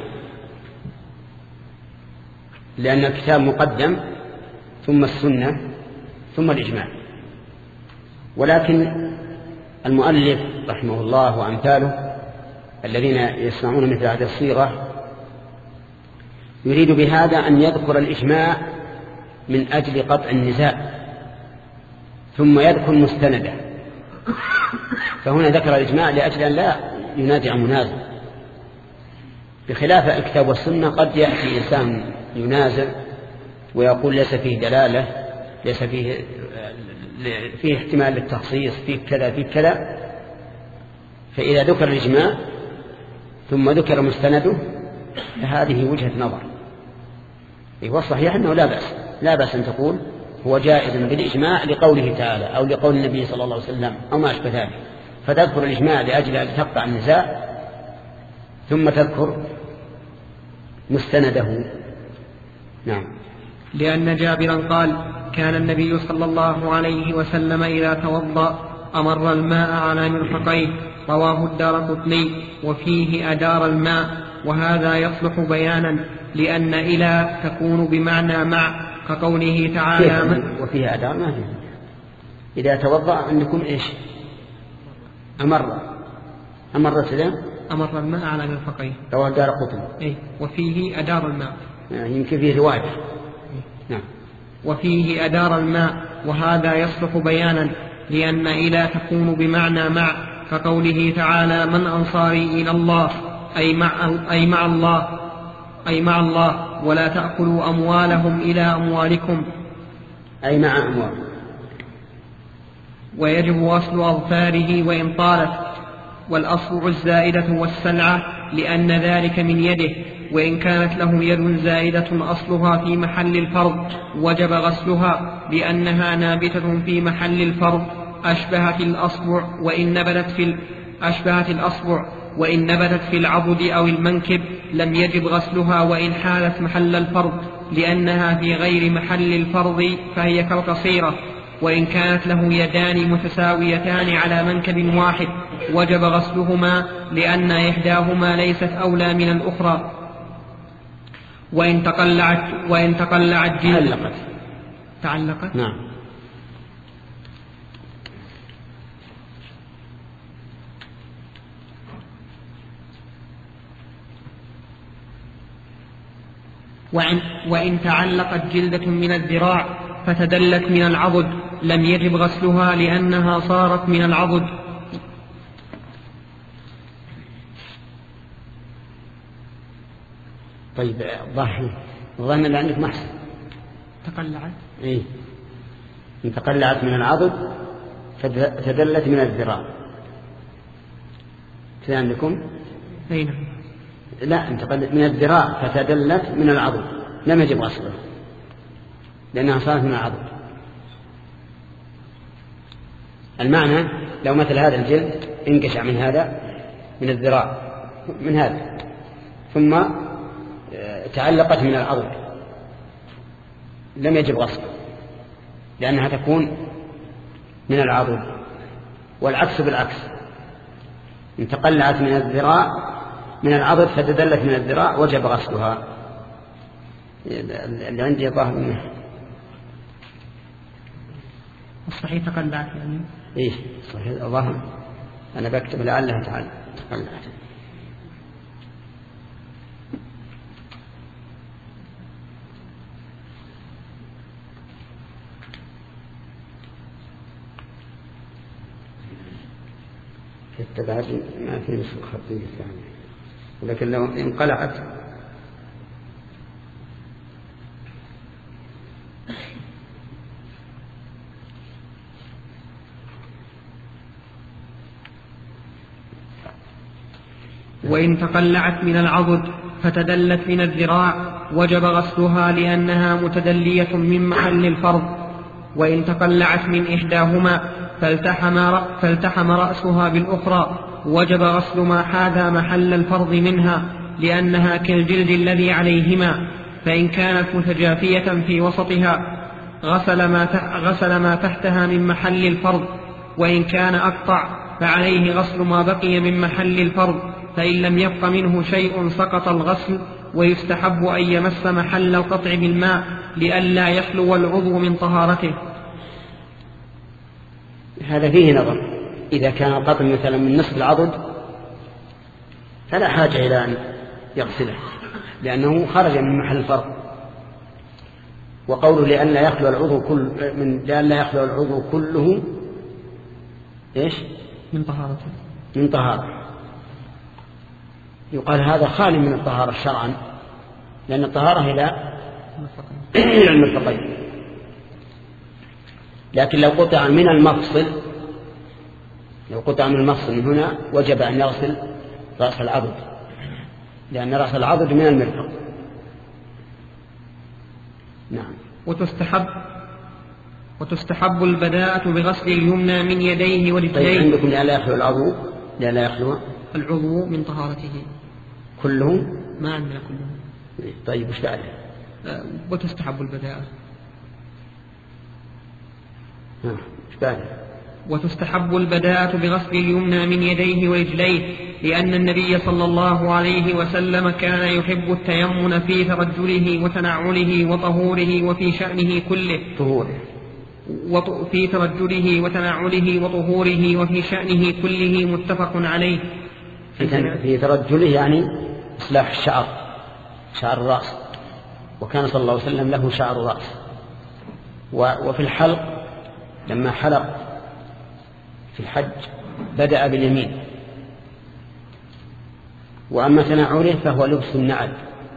لأن الكتاب مقدم ثم السنة ثم الإجماع. ولكن المؤلف رحمه الله وأمثاله الذين يسمعون مثل هذه الصيغة يريد بهذا أن يذكر الإجماع من أجل قطع النزاع ثم يذكر مستنده، فهنا ذكر الإجماع لأجل أن لا ينازع منازع، بخلاف الكتاب والسنة قد يأتي إنسان ينازع ويقول ليس فيه دلالة، ليس فيه فيه احتمال للتخصيص، فيه كذا فيه كذا، فإذا ذكر الإجماع ثم ذكر مستنده فهذه وجهة نظر. والصحيح أنه لا بأس لا بأس أن تقول هو جائز بالإجماع لقوله تعالى أو لقول النبي صلى الله عليه وسلم أو ما أشبه ذلك، فتذكر الإجماع لأجل أن تقطع النزاع ثم تذكر مستنده. نعم. لأن جابرا قال كان النبي صلى الله عليه وسلم إذا توضأ أمر الماء على مرفقيه، رواه الدارقطني وفيه أدار الماء. وهذا يصلح بيانا لأن إلى تكون بمعنى مع كقوله تعالى من وفيها أدار ما فيها. إذا توضأ عندكم إيش أمر أمر سلام أمر الماء على مرفقيه رواه الدارقطني. إيه وفيه أدار الماء يمكن فيه رواية. نعم. وفيه أدار الماء وهذا يصلح بيانا لأن إلى تكون بمعنى مع كقوله تعالى من أنصاري إلى الله أي مع, أي مع الله أي مع الله ولا تأكلوا أموالهم إلى أموالكم أي مع أموالهم. ويجب وصل أظفاره وإن طالت والأصبع الزائدة والسلعة لأن ذلك من يده وإن كانت له يد زائدة أصلها في محل الفرض وجب غسلها لأنها نابتة في محل الفرض أشبهت الأصبع وإن نبتت في أشبهت الأصبع وإن نبتت في العضد أو المنكب لم يجب غسلها وإن حالت محل الفرض لأنها في غير محل الفرض فهي كالقصيرة وإن كانت له يدان متساويتان على منكب واحد وجب غسلهما لأن إحداهما ليست أولى من الأخرى وإن تقلعت وإن تقلعت تعلقت تعلقت نعم. وإن, وإن تعلقت جلدة من الذراع فتدلت من العضد لم يجب غسلها لأنها صارت من العضد. طيب ضحي الظن اللي عندك محسن تقلعت إيه إن تقلعت من العضد فتدلت من الذراع كذا عندكم أين لا انتقلت من الذراع فتدلت من العضد لم يجب غسلها لأنها صارت من العضد. المعنى لو مثل هذا الجلد انقشع من هذا من الذراع من هذا ثم تعلقت من العضد لم يجب غسلها لأنها تكون من العضد. والعكس بالعكس إن تقلعت من الذراع من العضد فتدلت من الذراع وجب غسلها. اللي عندي ظاهر منه الصحيح تقلعت يعني إيه صحيح ظاهر أنا بكتب لعلها تعالى تقلعت. التبادل ما في نسخ خطية ثانية ولكن لو انقلعت وإن تقلعت من العضد فتدلت من الذراع وجب غسلها لأنها متدلية من محل الفرض. وإن تقلعت من إحداهما فالتحم, فالتحم رأسها بالأخرى وجب غسل ما حاذى محل الفرض منها لأنها كالجلد الذي عليهما فإن كانت متجافية في وسطها غسل ما, غسل ما تحتها من محل الفرض وإن كان أقطع فعليه غسل ما بقي من محل الفرض فإن لم يبق منه شيء سقط الغسل. ويستحب أن يمس محل القطع بالماء لئلا يخلو العضو من طهارته. هذا فيه نظر. إذا كان القطع مثلا من نصف العضد فلا حاجة إلى أن يغسله لأنه خرج من محل الفرض. وقوله لئلا يخلو العضو كل من لئلا يخلو العضو كله إيش من طهارته من طهارة يقال هذا خالي من الطهارة شرعا لأن الطهارة إلى المرفقين. لكن لو قطع من المفصل لو قطع من المفصل من هنا وجب أن يغسل رأس العضد لأن رأس العضد من المرفق. نعم. وتستحب وتستحب البداءة بغسل اليمنى من يديه ورجليه. طيب عندكم لا يخلو العضو لا لا يخلو العضو من طهارته كله ما عندنا كله. طيب وش بعده؟ أه وتستحب البداءة وش بعده؟ وتستحب البداءة بغسل اليمنى من يديه ورجليه لأن النبي صلى الله عليه وسلم كان يحب التيمن في ترجله وتنعله وطهوره وفي شأنه كله طهوره في ترجله وتنعله وطهوره وفي شأنه كله متفق عليه. في ترجله يعني إصلاح الشعر، شعر الرأس، وكان صلى الله عليه وسلم له شعر رأس. وفي الحلق لما حلق في الحج بدأ باليمين. وأما تنعله فهو لبس النعل،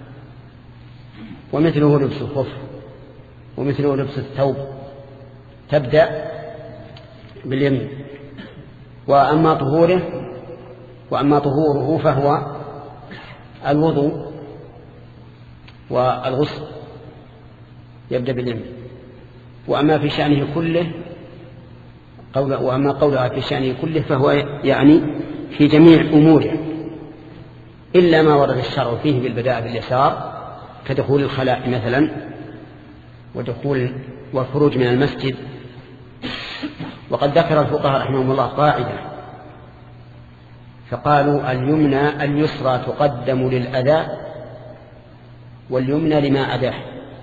ومثله لبس الخف، ومثله لبس الثوب، تبدأ باليمين. وأما طهوره وأما طهوره فهو الوضوء والغسل، يبدأ باليمين. وأما في شأنه كله قول وأما قولها في شأنه كله فهو يعني في جميع أموره، إلا ما ورد الشرع فيه بالبداء باليسار كدخول الخلاء مثلا، ودخول والخروج من المسجد. وقد ذكر الفقهاء رحمهم الله قاعدة فقالوا: اليمنى اليسرى تقدم للأذى، واليمنى لما أداه.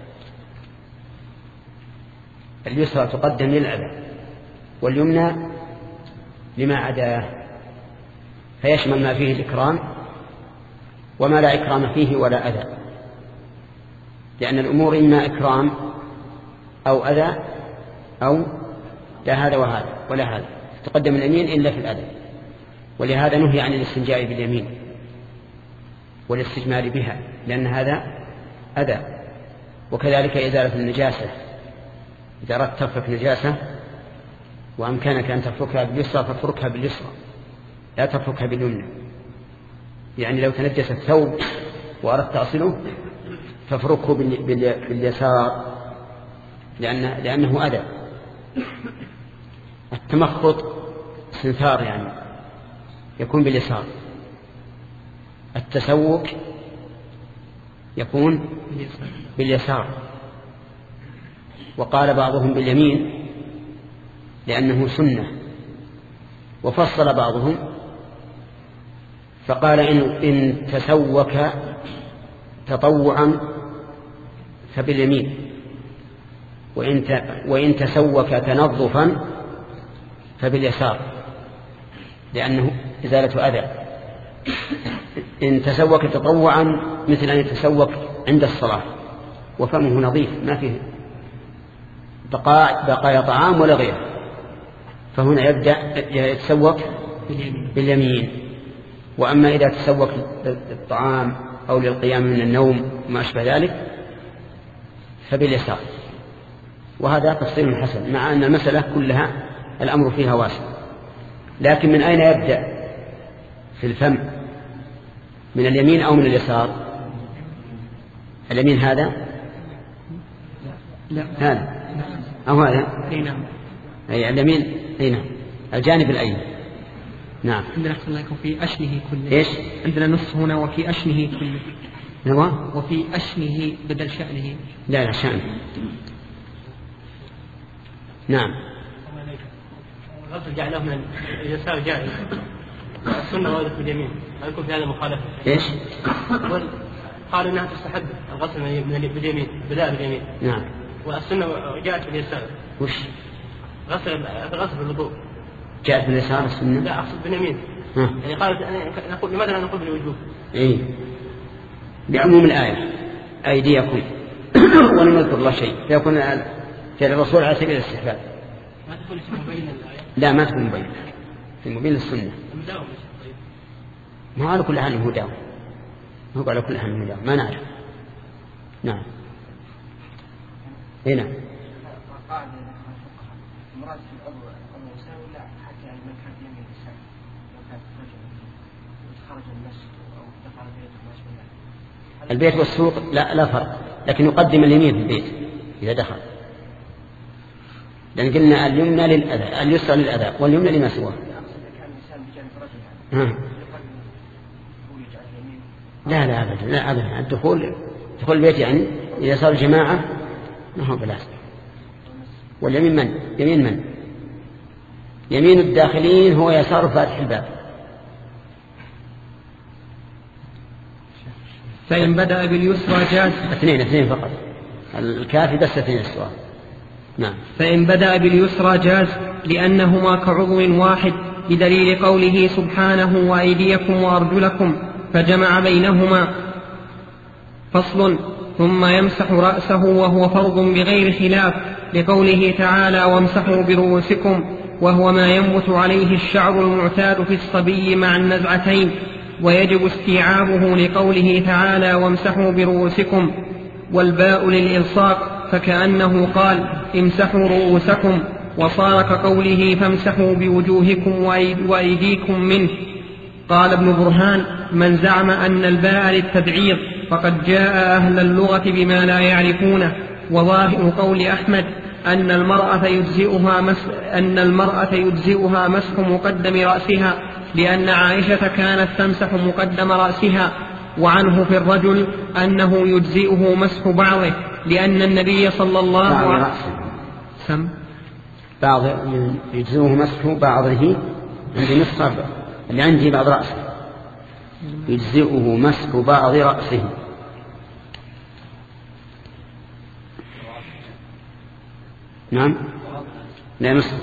اليسرى تقدم للأذى واليمنى لما عداه، فيشمل ما فيه الإكرام وما لا إكرام فيه ولا أذى، لأن الأمور إما إكرام أو أذى أو لا هذا وهذا ولا هذا، تقدم اليمين إلا في الأذى. ولهذا نهي عن الاستنجاء باليمين والاستجمال بها، لأن هذا أذى. وكذلك إزالة النجاسة، إذا أردت تفرك نجاسة وأمكانك أن تفركها باليسرى فافركها باليسرى، لا تفركها باليمنى. يعني لو تنجس الثوب وأردت تصله فافركه باليسار، لأن لأنه أذى. التمخط سنثار يعني يكون باليسار، التسوك يكون باليسار. وقال بعضهم باليمين لأنه سنة، وفصل بعضهم فقال إن, إن تسوك تطوعا فباليمين، وإن, وإن تسوك تنظفا فباليسار، لأنه إزالة أذى. إن تسوك تطوعا مثل أن يتسوك عند الصلاة وفمه نظيف ما فيه بقايا طعام ولا غيره، فهنا يبدأ يتسوك باليمين. وأما إذا تسوك للطعام أو للقيام من النوم وما أشبه ذلك فباليسار. وهذا تفصيل حسن، مع أن المسألة كلها الأمر فيها واسع. لكن من أين يبدأ في الفم، من اليمين أو من اليسار؟ اليمين هذا لا هذا أو هذا أي نعم، أي اليمين أي نعم، الجانب الأيمن. نعم. عندنا في أشنه كله. إيش؟ عندنا نص هنا وفي أشنه كله. نعم. وفي أشنه بدل شأنه. لا لا شأنه. نعم. الغسل جعله من اليسار جائز، والسنة واردة في اليمين، هل يكون في هذا مخالفة؟ إيش؟ قالوا إنها تستحب الغسل من باليمين، بداء باليمين. نعم. والسنة جاءت في اليسار. وش؟ غسل غسل الوضوء. جاءت في اليسار السنة؟ لا أقصد باليمين. ها. يعني قالت نقول لماذا لا نقول بالوجوب؟ إيه. بعموم الآية أيديكم ولم يذكر الله شيء، فيكون فعل الرسول على سبيل الاستحباب. ما تكون في مبين الآية؟ لا ما تكون مبين، في مبين السنة. المداوم. ما على كل حال مداوم، ما على كل حال مداوم، ما نعرف. نعم. هنا. قاعدة مراد في الأمر الأمر يساوي لا حتى من كان يمين الإنسان لو كان رجل خرج المسجد أو دخل البيت وما أشبه ذلك. البيت والسوق لا لا فرق، لكن يقدم اليمين في البيت إذا دخل، لأن قلنا اليمنى للأذى، اليسرى للأذى واليمنى لما سواه. لا لا أبدا لا أبدا، الدخول دخول البيت يعني إذا صار جماعة ما هو بلازم. واليمين من؟ يمين من؟ يمين الداخلين هو يسار فاتح الباب، فإن بدأ باليسرى جاز. اثنين اثنين فقط، الكافي بس اثنين السؤال. نعم. فإن بدأ باليسرى جاز لأنهما كعضو واحد، بدليل قوله سبحانه وأيديكم وأرجلكم، فجمع بينهما. فصل. ثم يمسح رأسه وهو فرض بغير خلاف، لقوله تعالى وامسحوا برؤوسكم، وهو ما ينبت عليه الشعر المعتاد في الصبي مع النزعتين، ويجب استيعابه لقوله تعالى وامسحوا برؤوسكم، والباء للإلصاق، فكأنه قال امسحوا رؤوسكم، وصار كقوله فامسحوا بوجوهكم وأيديكم منه. قال ابن برهان من زعم أن الباء للتبعيض فقد جاء أهل اللغة بما لا يعرفونه. وظاهر قول أحمد أن المرأة يجزئها مسح, أن المرأة يجزئها مسح مقدم رأسها، لأن عائشة كانت تمسح مقدم رأسها. وعنه في الرجل أنه يجزئه مسح بعضه، لأن النبي صلى الله عليه وسلم بعض يجزئه مسح بعضه، عندي نسخة اللي عندي بعض رأسه يجزئه مسح بعض رأسه. نعم لا نسخة.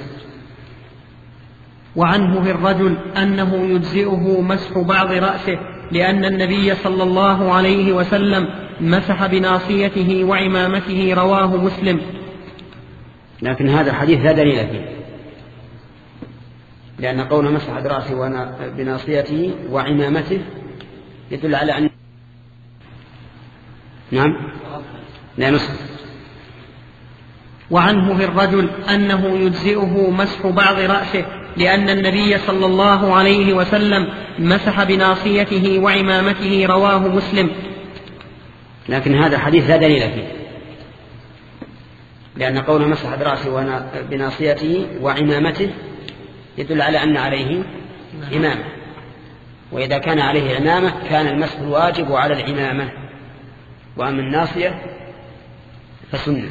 وعنه في الرجل أنه يجزئه مسح بعض رأسه، لأن النبي صلى الله عليه وسلم مسح بناصيته وعمامته، رواه مسلم. لكن هذا الحديث لا دليل فيه، لأن قوله مسح برأسه بناصيته وعمامته يدل على أن نعم لا نسخة. وعنه في الرجل أنه يجزئه مسح بعض رأسه، لأن النبي صلى الله عليه وسلم مسح بناصيته وعمامته، رواه مسلم. لكن هذا الحديث لا دليل فيه، لأن قوله مسح برأسه بناصيته وعمامته يدل على أن عليه عمامة، وإذا كان عليه عمامة كان المسح الواجب على العمامة، وأما الناصية فسنة.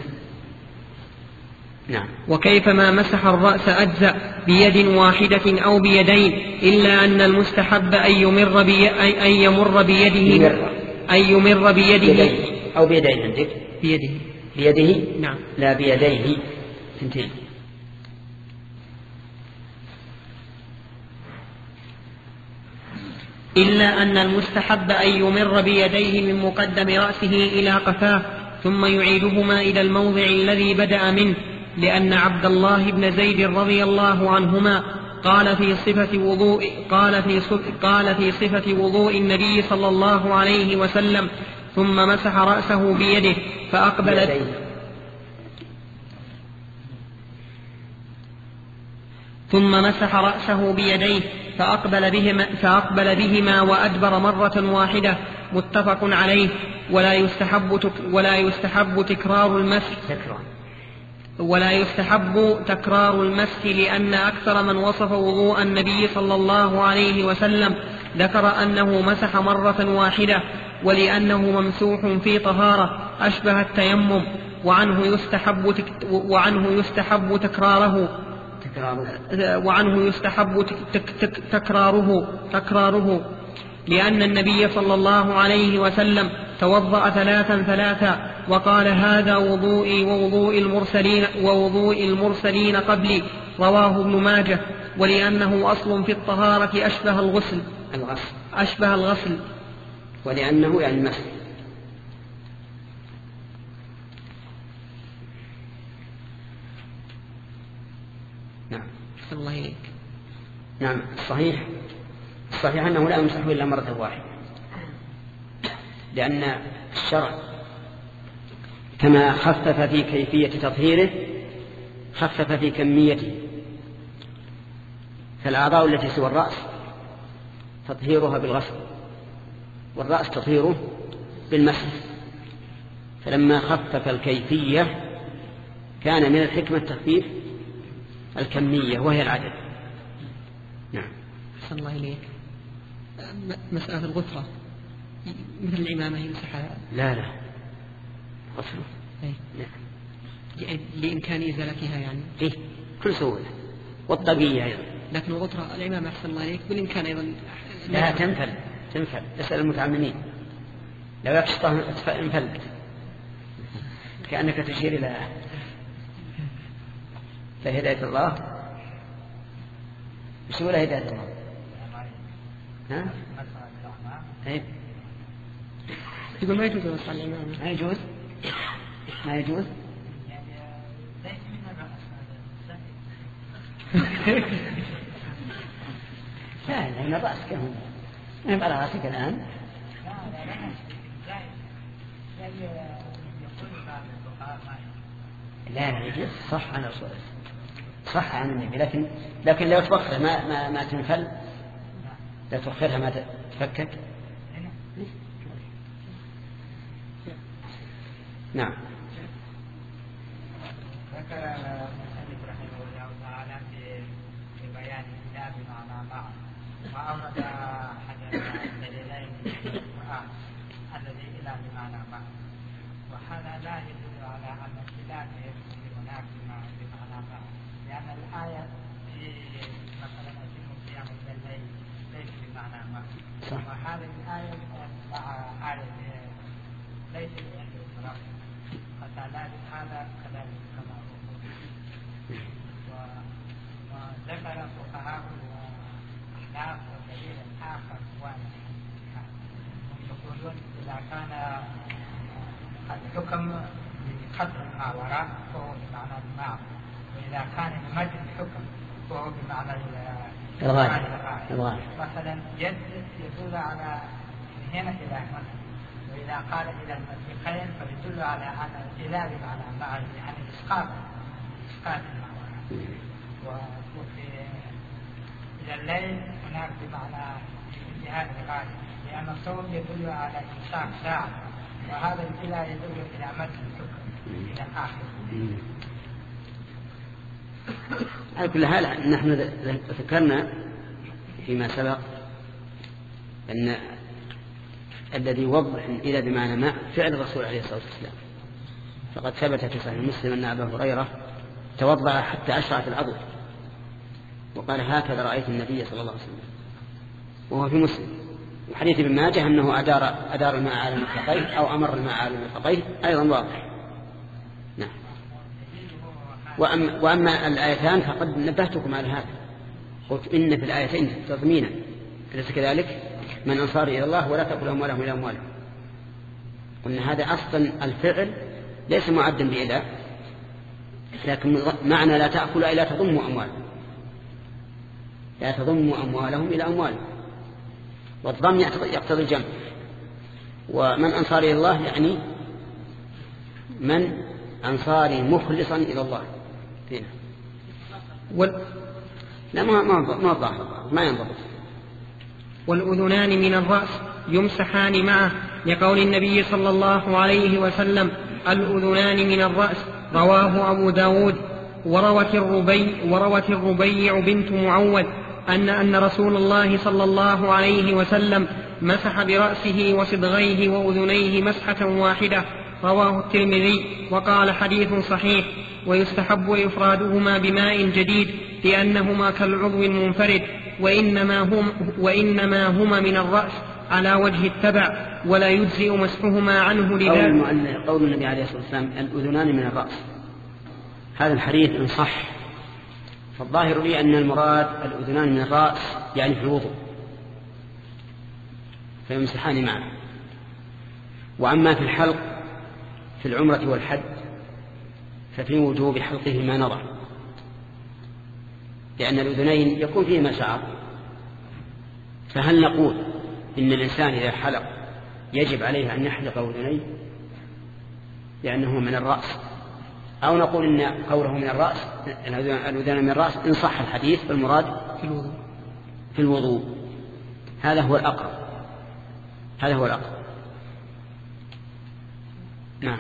نعم. وكيفما مسح الرأس أجزأ بيد واحدة أو بيدين، إلا أن المستحب أن يمر, بي... أن يمر بيده أن يمر بيده أو بيدين. عندك بيده بيده نعم لا بيديه سنتين. إلا أن المستحب أن يمر بيديه من مقدم رأسه إلى قفاه، ثم يعيدهما إلى الموضع الذي بدأ منه، لأن عبد الله بن زيد رضي الله عنهما قال في صفة وضوء قال في قال في صفة وضوء النبي صلى الله عليه وسلم ثم مسح رأسه بيده فأقبل ثم مسح رأسه بيديه فأقبل بهما, فأقبل بهما وأدبر مرة واحدة، متفق عليه. ولا يستحب ولا يستحب تكرار المسح ولا يستحب تكرار المسح لأن أكثر من وصف وضوء النبي صلى الله عليه وسلم ذكر أنه مسح مرة واحدة، ولأنه ممسوح في طهارة أشبه التيمم، وعنه يستحب وعنه يستحب تكراره وعنه يستحب تكراره تكراره لأن النبي صلى الله عليه وسلم توضأ ثلاثا ثلاثا وقال هذا وضوئي ووضوء المرسلين ووضوء المرسلين قبلي، رواه ابن ماجه. ولأنه أصل في الطهارة أشبه الغسل الغسل أشبه الغسل ولأنه يعني المسح. نعم. الله إليك. نعم. الصحيح الصحيح أنه لا يمسح إلا مرة واحدة، لأن الشرع كما خفف في كيفية تطهيره خفف في كميته. فالأعضاء التي سوى الرأس تطهيرها بالغسل، والرأس تطهيره بالمسح، فلما خفف الكيفية كان من الحكمة تخفيف الكمية وهي العدد. نعم. أحسن الله إليك. مسألة الغترة مثل العمامة يمسحها؟ لا لا غسله أي. لإمكان إزالتها يعني إيه كل سهولة، والطبيعية أيضا. لكن الغترة العمامة أحسن الله إليك بالإمكان أيضا لا تنفل تنفل اسأل المتعلمين. لو يكشطه انفلت كأنك تشير إلى فهداية الله. مش ولا هداية الله؟ ها؟ ايه يقول ما يجوز الوصف على الإمام. ما يجوز ما يجوز لا لأن الرأس كهم ما يبقى على رأسك الآن. لا لا يجوز صح عن رسول صح عن النبي، لكن لكن لو توخر ما ما ما تنفل، لا توخرها ما تفكك. نعم. ذكر المؤلف رحمه الله تعالى في بيان الإله بمعنى بعض، وأورد أحد الدليلين من القرآن الذي إله بمعنى بعض، وهذا لا يدل على أن الإله يكون هناك بمعنى بعض، لأن الآية في مثلا أتم الصيام إلى الليل ليس بمعنى بعض، وهذه الآية مع آية ليس بأن يصرف، فذلك هذا كذلك كما هو. وذكر فقهاء الأحناف ودليل آخر هم يقولون إذا كان الحكم بقدر ما وراء فهو بمعنى الماء، وإذا كان بمد الحكم فهو بمعنى الغاية. مثلا يد يدل على هنا إلى مثلا، وإذا قال إلى المسيحين فيدل على أن الإله بمعنى الماء، يعني إسقاط إسقاط الماء. وفي إلى الليل هناك بمعنى انتهاء الغاية، لأن الصوم يدل على إمساك ساعة، وهذا الإله يدل إلى مد الحكم إلى الآخر. على كل حال نحن ذكرنا فيما سبق أن الذي وضح إلى بمعنى ما فعل الرسول عليه الصلاة والسلام، فقد ثبت في صحيح مسلم أن أبا هريرة توضأ حتى أشرعت العضو وقال هكذا رأيت النبي صلى الله عليه وسلم، وهو في مسلم. وحديث ابن ماجه أنه أدار, أدار الماء على مرفقيه أو أمر الماء على مرفقيه أيضا واضح. نعم. وأما, وأما الآيتان فقد نبهتكم على هذا، قلت إن في الآيتين تضمينا أليس كذلك؟ من أنصار إلى الله ولا تأكل أموالهم إلى أموالهم. قلنا هذا أصلا الفعل ليس معدا بإله، لكن معنى لا تأكل أي لا تضموا أموالهم، لا تضموا أموالهم إلى أموالهم، والضم يقتضي الجمع. ومن أنصار إلى الله يعني من أنصاري مخلصا إلى الله فينا. وال... لا ما ما ما ظاهر ما ينضبط. والأذنان من الرأس يمسحان معه، لقول النبي صلى الله عليه وسلم الأذنان من الرأس، رواه أبو داود. وروت الربيع, وروت الربيع بنت معوذ أن أن رسول الله صلى الله عليه وسلم مسح برأسه وصدغيه وأذنيه مسحة واحدة، رواه الترمذي وقال حديث صحيح. ويستحب إفرادهما بماء جديد لأنهما كالعضو المنفرد، وإنما, هم وإنما هما من الرأس على وجه التبع، ولا يجزئ مسحهما عنه لذلك. قول النبي عليه الصلاة والسلام الأذنان من الرأس، هذا الحديث إن صح فالظاهر لي أن المراد الأذنان من الرأس يعني في الوضوء فيمسحان معه. وأما في الحلق في العمرة والحج ففي وجوب حلقه ما نظر، لأن الأذنين يكون فيهما شعر. فهل نقول إن الإنسان إذا حلق يجب عليه أن يحلق أذنيه لأنه من الرأس، أو نقول إن قوله من الرأس الأذنان من الرأس إن صح الحديث فالمراد في الوضوء في الوضوء هذا هو الأقرب هذا هو الأقرب. نعم.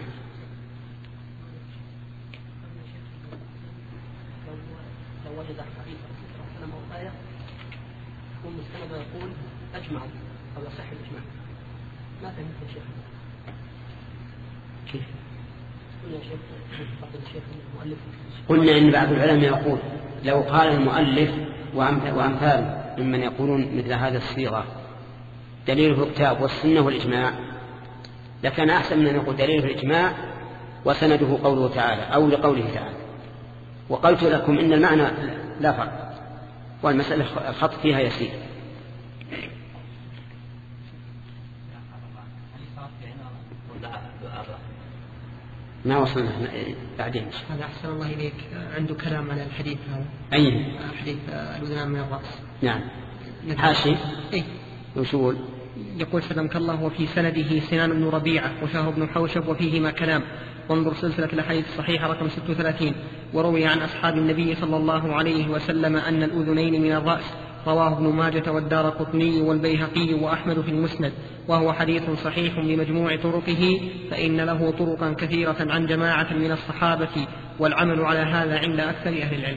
لو وجد حديث الرسول صلى الله عليه وسلم أو آية يكون مستند ويقول أجمع أو يصح الإجماع، ما فهمت يا شيخ؟ كيف؟ قلنا يا شيخ بعض الشيخ المؤلف قلنا إن بعض العلماء يقول لو قال المؤلف وأمثال ممن يقولون مثل هذه الصيغة دليله الكتاب والسنة والإجماع لكان أحسن من أن يقول دليل في الإجماع وسنده قوله تعالى أو لقوله تعالى. وقلت لكم إن المعنى لا فرق، والمسألة الخط فيها يسير. ما وصلنا بعدين. هذا أحسن الله إليك، عنده كلام على الحديث هذا. أي حديث الأذنان من الرأس. نعم. حاشي. إيه. وشول. يقول سلمك الله وفي سنده سنان بن ربيعة وشهر بن حوشب وفيهما كلام، وانظر سلسلة الأحاديث الصحيحة رقم ستة وثلاثين. وروي عن أصحاب النبي صلى الله عليه وسلم أن الأذنين من الرأس، رواه ابن ماجة والدارقطني والبيهقي وأحمد في المسند، وهو حديث صحيح بمجموع طرقه، فإن له طرقا كثيرة عن جماعة من الصحابة، والعمل على هذا عند أكثر أهل العلم.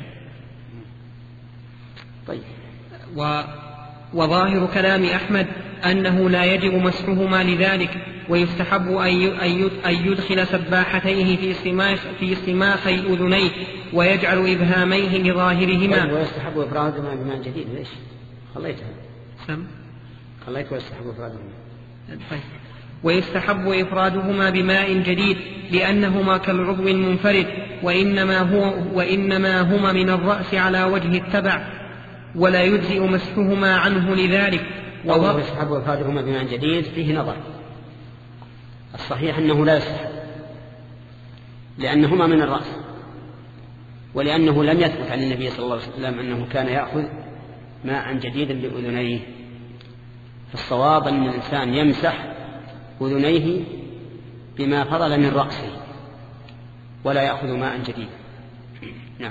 طيب. و وظاهر كلام أحمد أنه لا يجب مسحهما لذلك، ويستحب أن يدخل سباحتيه في صماخ في صماخي أذنيه ويجعل إبهاميه لظاهرهما. ويستحب إفرادهما بماء جديد. ليش خليتها؟ سم خليت ويستحب إفرادهما. طيب. ويستحب إفرادهما بماء جديد لأنهما كالعضو المنفرد، وإنما هو وإنما هما من الرأس على وجه التبع، ولا يجزئ مسحهما عنه لذلك. ويستحب إفرادهما بماء جديد فيه نظر. الصحيح أنه لا يستحب لأنهما من الرأس، ولأنه لم يثبت عن النبي صلى الله عليه وسلم أنه كان يأخذ ماء جديدا لأذنيه. فالصواب أن الإنسان يمسح أذنيه بما فضل من رأسه ولا يأخذ ماء جديد. نعم.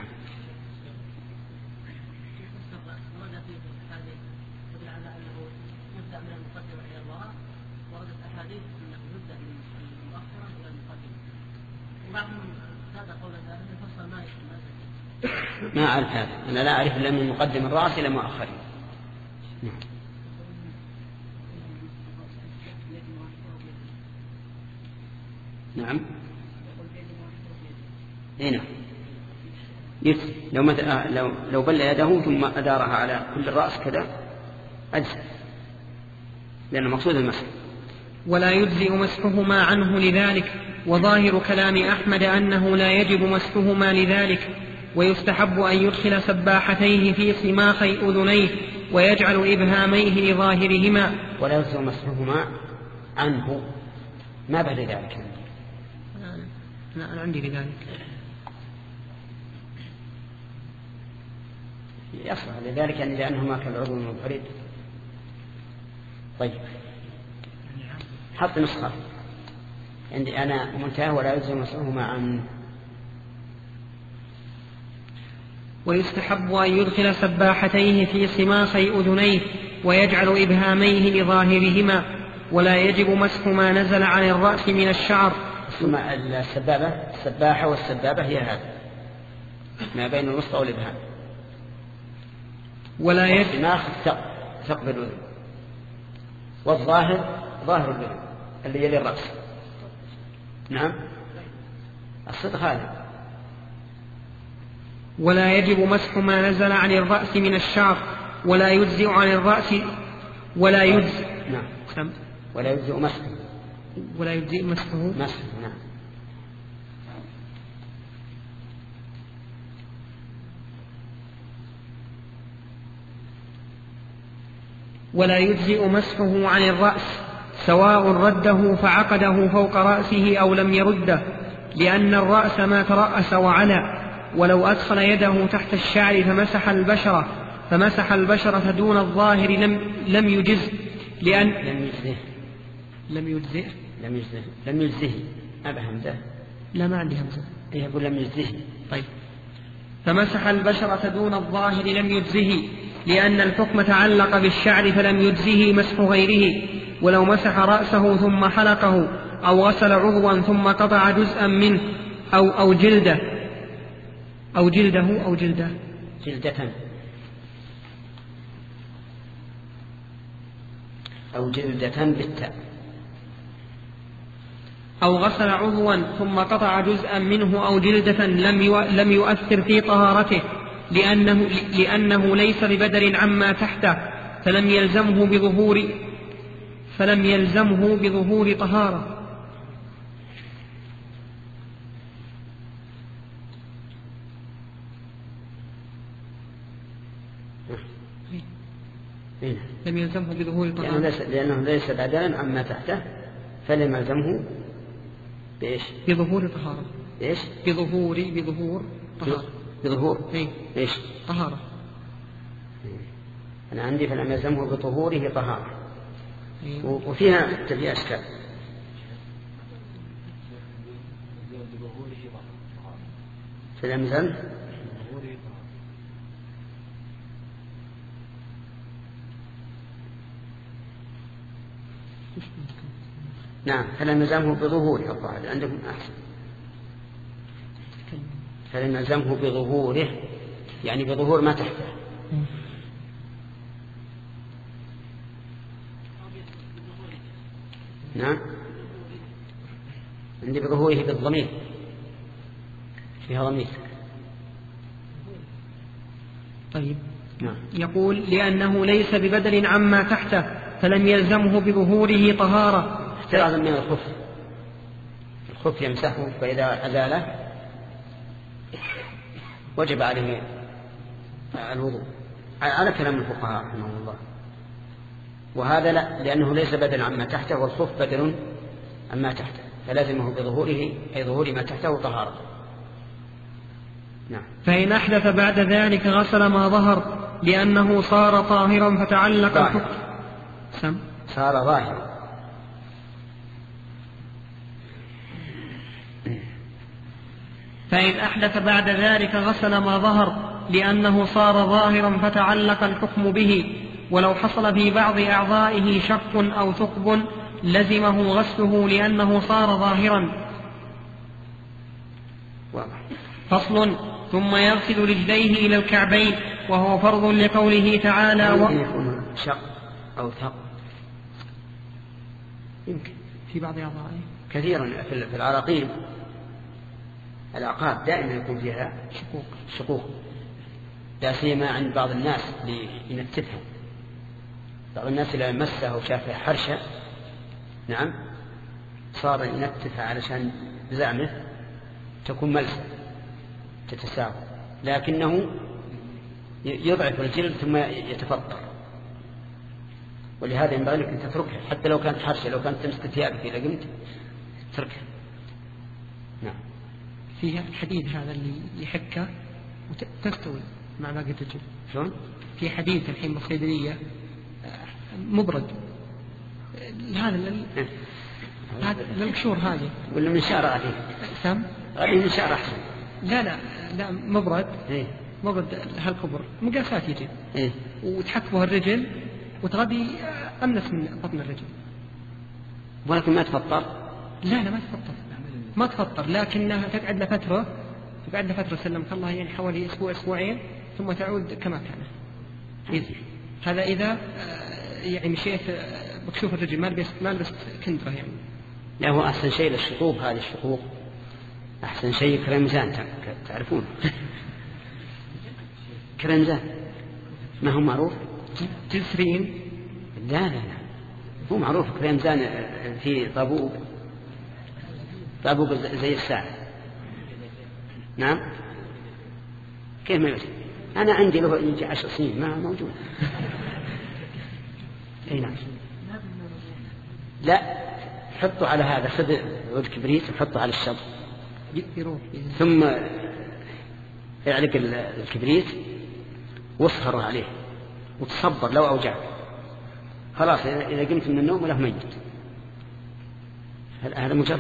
ما أعرف هذا، أنا لا أعرف إلا من مقدم الرأس إلى مؤخره. نعم. هنا يس لو مت... لو لو بل يده ثم أدارها على كل الرأس كذا أجزاء، لأن مقصود المسح. ولا يجزئ مسحهما عنه لذلك. وظاهر كلام أحمد أنه لا يجب مسحهما لذلك، ويستحب أن يدخل سباحتيه في صماخي أذنيه ويجعل إبهاميه لظاهرهما. ولا يجزئ مسحهما عنه ما بعد ذلك. لا أنا عندي لذلك يصلح لذلك يعني لأنهما كالعضو المنفرد. طيب حط نسخة عندي أنا منتهى ولا يجزئ مسحهما عنه. ويستحب أن يدخل سباحتيه في صماخي أذنيه ويجعل إبهاميه لظاهرهما، ولا يجب مسح ما نزل عن الرأس من الشعر. ثم السبابة السباحة والسبابة هي هذا ما بين الوسطى والإبهام. ولا يجب الصماخ ثقب الأذن، والظاهر ظاهر الأذن اللي يلي الرأس. نعم الصدق هذا. ولا يجب مسح ما نزل عن الرأس من الشعر، ولا يجزئ عن الرأس ولا يجزئ نعم ولا يجزئ مسحه ولا يجزئ مسحه مسحه نعم. ولا يجزئ مسحه عن الرأس سواء رده فعقده فوق رأسه أو لم يرده، لأن الرأس ما ترأس وعلى. ولو أدخل يده تحت الشعر فمسح البشرة فمسح البشرة دون الظاهر لم لم يجز لأن لم يجزه لم يجزه لم يجزه لم يجزه أبا همزة. لا ما عندي همزة. إيه يقول لم يجزه. طيب فمسح البشرة دون الظاهر لم يجزه، لأن الحكم تعلق بالشعر فلم يجزه مسح غيره. ولو مسح رأسه ثم حلقه أو غسل عضوا ثم قطع جزءا منه أو أو جلده أو جلده أو جلده جلدة أو جلدة بالتاء أو غسل عضوا ثم قطع جزءا منه أو جلدة لم لم يؤثر في طهارته، لأنه لأنه ليس ببدل عما تحته، فلم يلزمه بظهور فلم يلزمه بظهور طهارة إيه؟ لم يلزمه بظهور لأنه طهارة ليس, لأنه ليس بدلا عما تحته، فلم يلزمه بإيش؟ بظهور طهارة. إيش؟ بظهور بظهور طهارة. بظهور إيه؟ إيش؟ طهارة. أنا عندي فلم يلزمه بظهوره طهارة. إيه؟ وفيها تبي أشكال. فلم يلزمه نعم فلم يلزمه بظهوره الظاهر عندكم أحسن. فلم يلزمه بظهوره يعني بظهور ما تحته. نعم عندي بظهوره بالضمير، فيها ضمير. طيب نعم. يقول لأنه ليس ببدل عما تحته فلم يلزمه بظهوره طهارة. احترازا من الخف، الخف يمسحه فإذا أزاله وجب عليه الوضوء على كلام الفقهاء رحمه الله. وهذا لا، لأنه ليس بدل عما تحته، والخف بدل عما تحته، فلازمه بظهوره أي ظهور ما تحته طهارة. نعم. فإن أحدث بعد ذلك غسل ما ظهر لأنه صار طاهرا فتعلق الحكم. سم صار ظاهرا. فإن أحدث بعد ذلك غسل ما ظهر لأنه صار ظاهرا فتعلق الحكم به، ولو حصل في بعض أعضائه شق أو ثقب لزمه غسله لأنه صار ظاهرا. فصل. ثم يغسل رجليه إلى الكعبين وهو فرض لقوله تعالى و... يمكن يكون شق أو ثقب، يمكن في بعض أعضائه كثيرا في العراقيل الأعقاب دائما يكون فيها شقوق شقوق لا سيما عند بعض الناس لينتفها. بعض الناس إذا مسه وشافها حرشة نعم صار ينتفها علشان بزعمه تكون ملسة تتساوى، لكنه يضعف الجلد ثم يتفطر، ولهذا ينبغي لك أن تتركها حتى لو كانت حرشة، لو كانت تمسك ثيابك إذا قمت تركها. نعم. فيها الحديد هذا اللي يحكه وتستوي مع باقي الرجل. شلون؟ في حديد الحين بالصيدلية مبرد هذا لل... هذا للقشور هذه ولا من شعر عليه سام غالي من شعر أحسن. لا لا لا مبرد. إيه؟ مبرد هالكبر مقاسات يجي. إيه؟ وتحكبه الرجل وتغذي أمنس من بطن الرجل، ولكن ما تفطر. لا لا ما تفطر ما تفطر لكنها تقعد لها فترة تقعد لها فترة سلمك الله يعني حوالي أسبوع أسبوعين ثم تعود كما كان. هذا إذا يعني مشيت بكشوف الرجل ما لبست ما لبست كندرة يعني. لا هو أحسن شيء للشقوق، هذه الشقوق أحسن شيء كرمزان تعرفون كرمزان ما هو معروف تسرين. لا لا لا هو معروف كرمزان في طابوق طابوق زي الساعة. نعم كيف ما يوجد؟ أنا عندي له يجي عشر سنين ما موجود. أي نعم. لا حطوا على هذا، خذ عود كبريت وحطه على الشط ثم اعلق الكبريت واصهر عليه وتصبر لو أوجعك خلاص إذا قمت من النوم له ميت. هذا مجرد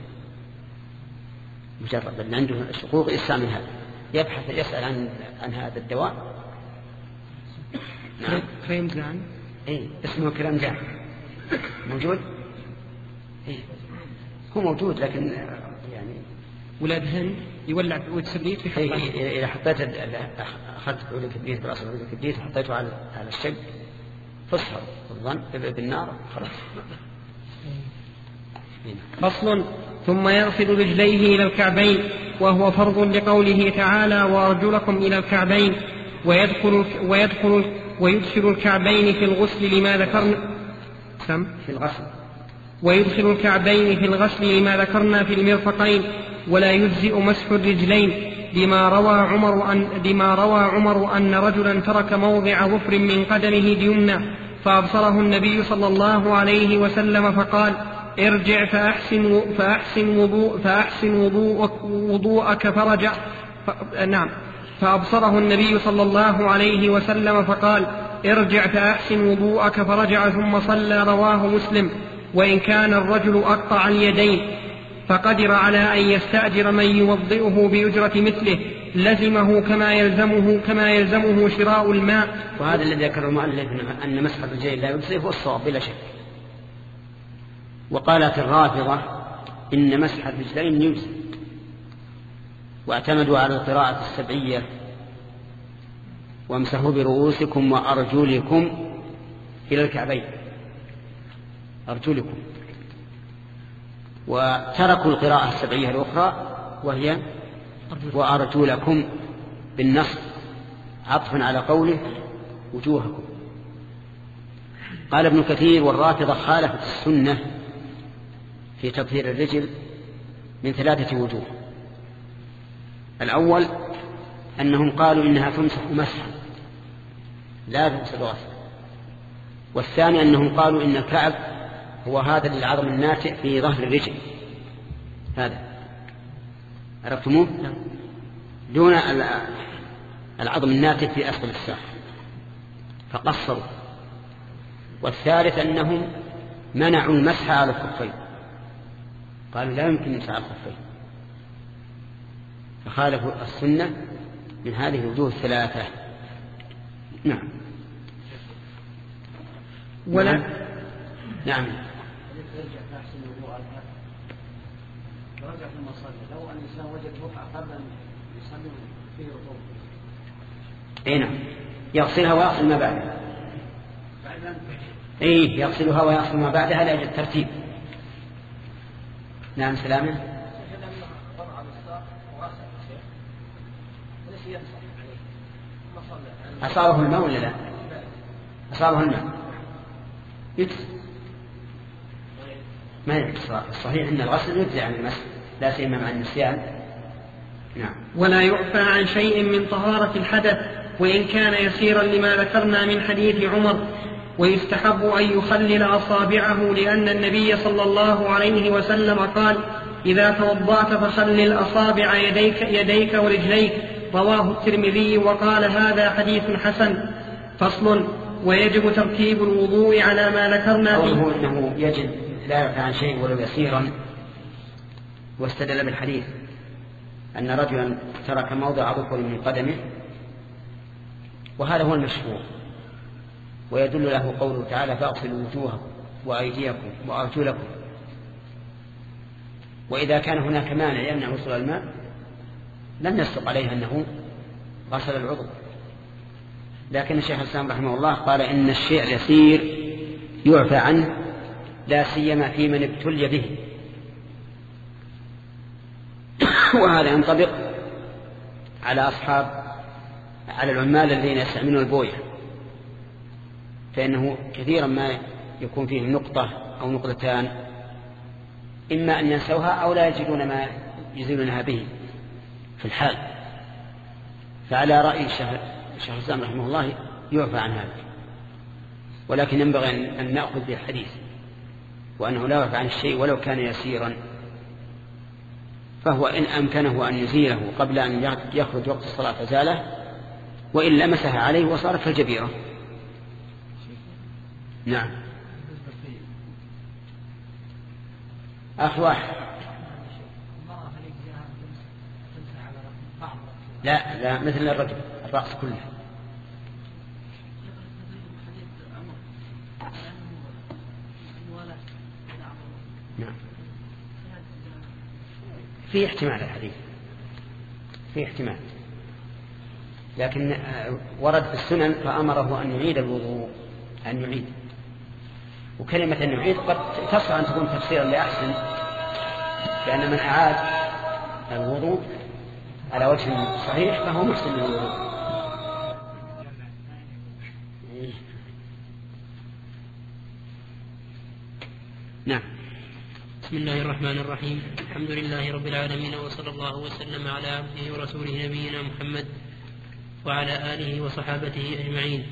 مجرد اللي عنده الشقوق يستعمل هذا، يبحث يسأل عن عن هذا الدواء. نعم. كريمزان. إيه اسمه كريمزان موجود. إيه هو موجود لكن يعني ولاد هند يولع بعود كبريت في حقيقة. إذا حطيت أخذت بعود كبريت برأس بعود كبريت وحطيته على على الشق فاصهر الظن بالنار خلاص. فصل. ثم يغسل رجليه إلى الكعبين وهو فرض لقوله تعالى وأرجلكم إلى الكعبين، ويدخل ويدخل ويدخل الكعبين في الغسل لما ذكرنا سم في الغسل ويدخل الكعبين في الغسل لما ذكرنا في المرفقين، ولا يجزئ مسح الرجلين لما روى عمر أن, لما روى عمر أن رجلا ترك موضع ظفر من قدمه اليمنى فأبصره النبي صلى الله عليه وسلم فقال ارجع فأحسن, فأحسن, وضوء فأحسن وضوءك, وضوءك فرجع ف... نعم فأبصره النبي صلى الله عليه وسلم فقال ارجع فأحسن وضوءك فرجع ثم صلى. رواه مسلم. وإن كان الرجل أقطع اليدين فقدر على أن يستأجر من يوضئه بأجرة مثله لزمه كما يلزمه كما يلزمه شراء الماء. وهذا الذي ذكر المؤلف أن مسح الرجلين لا يجزئ هو الصواب بلا شك. وقالت الرافضة إن مسح الرجلين يجزئ، واعتمدوا على القراءة السبعية وامسحوا برؤوسكم وأرجلكم إلى الكعبين، أرجلكم، وتركوا القراءة السبعية الأخرى وهي وأرجلكم بالنصب عطفا على قوله وجوهكم. قال ابن كثير والرافضة خالفت السنة في تطهير الرجل من ثلاثة وجوه. الأول أنهم قالوا إنها تمسح مسحا لا تغسل غسلا، والثاني أنهم قالوا إن الكعب هو هذا العظم الناتئ في ظهر الرجل، هذا عرفتموه دون العظم الناتئ في أسفل الساق فقصروا. والثالث أنهم منعوا المسح على الخفين، قالوا لا يمكن المسح على الخفين، فخالفوا السنة من هذه الوجوه الثلاثة. نعم. ولا نعم, نعم. رجع ثم صلى، لو أن الإنسان وجد ركعة قبل أن يصلي فيه ركوع. أي نعم، يغسلها ويغسل ما بعدها. إيه يغسلها ويغسل ما بعدها لا يوجد ترتيب. نعم سلامة. أصابه الماء ولا لا؟ أصابه الماء يجزي، ما يجزي. الصحيح أن الغسل يجزي عن المسح لا سيما مع النسيان. نعم. ولا يعفى عن شيء من طهارة الحدث وإن كان يسيرا لما ذكرنا من حديث عمر. ويستحب أن يخلل أصابعه لأن النبي صلى الله عليه وسلم قال إذا توضأت فخلل أصابع يديك, يديك ورجليك. رواه الترمذي وقال هذا حديث حسن. فصل. ويجب ترتيب الوضوء على ما ذكرنا فيه. قوله إنه يجب لا يعفى عن شيء ولو يسيرا، واستدل بالحديث أن رجلا ترك موضع ظفر من قدمه، وهذا هو المشهور، ويدل له قوله تعالى فاغسلوا وجوهكم وأيديكم وأرجلكم. وإذا كان هناك مانع يمنع وصول الماء لم يصدق عليه أنه غسل العضو. لكن الشيخ الإسلام رحمه الله قال إن الشيء اليسير يعفى عنه لا سيما في من ابتلي به، وهذا ينطبق على أصحاب على العمال الذين يستعملون البوية، فإنه كثيرا ما يكون فيه نقطة أو نقطتان إما أن ينسوها أو لا يجدون ما يزيلونها به في الحال. فعلى رأي الشيخ الإسلام رحمه الله يعفى عن هذا، ولكن ينبغي أن نأخذ بالحديث وأنه لا يعفى عن الشيء ولو كان يسيرا، فهو إن أمكنه أن يزيله قبل أن يخرج وقت الصلاة فزاله، وإن لمسها عليه وصارت فالجبيرة. نعم. أخ واحد. لا لا مثل الرجل الرأس كله. نعم. في احتمال الحديث، في احتمال، لكن ورد في السنن فأمره أن يعيد الوضوء، أن يعيد. وكلمة أن يعيد قد تصح أن تكون تفسيرا لأحسن، لأن من أعاد الوضوء على وجه صحيح فهو محسن للوضوء. نعم. بسم الله الرحمن الرحيم. الحمد لله رب العالمين، وصلى الله وسلم على عبده ورسوله نبينا محمد وعلى آله وصحابته أجمعين.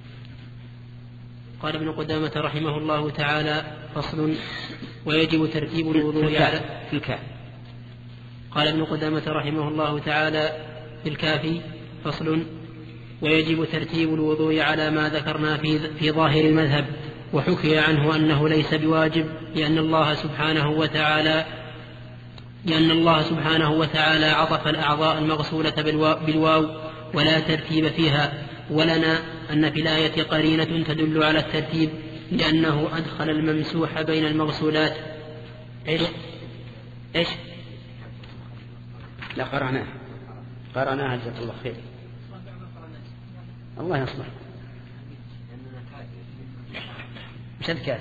قال ابن قدامة رحمه الله تعالى: فصل: ويجب ترتيب الوضوء على في الكاف. قال ابن قدامة رحمه الله تعالى في الكافي: فصل: ويجب ترتيب الوضوء على ما ذكرنا في, في ظاهر المذهب، وحكي عنه أنه ليس بواجب، لأن الله سبحانه وتعالى لأن الله سبحانه وتعالى عطف الأعضاء المغسولة بالواو ولا ترتيب فيها. ولنا أن في الآية قرينة تدل على الترتيب، لأنه أدخل الممسوح بين المغسولات. إيش؟ إيش؟ لا قرأناه قرأناه جزاك الله خير. الله يصلح. مش الكاف.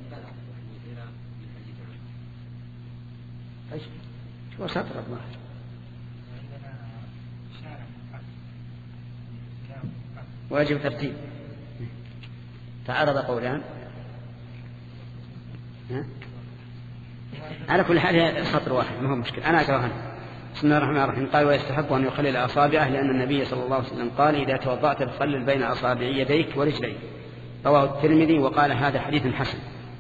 ايش هو سطر الله؟ واجب ترتيب. تعارض قولان. ها؟ على كل حال سطر واحد ما هو مشكلة. أنا أقرأها. بسم الله الرحمن الرحيم. قال: ويستحب أن يخلل أصابعه، لأن النبي صلى الله عليه وسلم قال: إذا توضأت فخلل بين أصابع يديك ورجليك. رواه الترمذي وقال: هذا حديث حسن.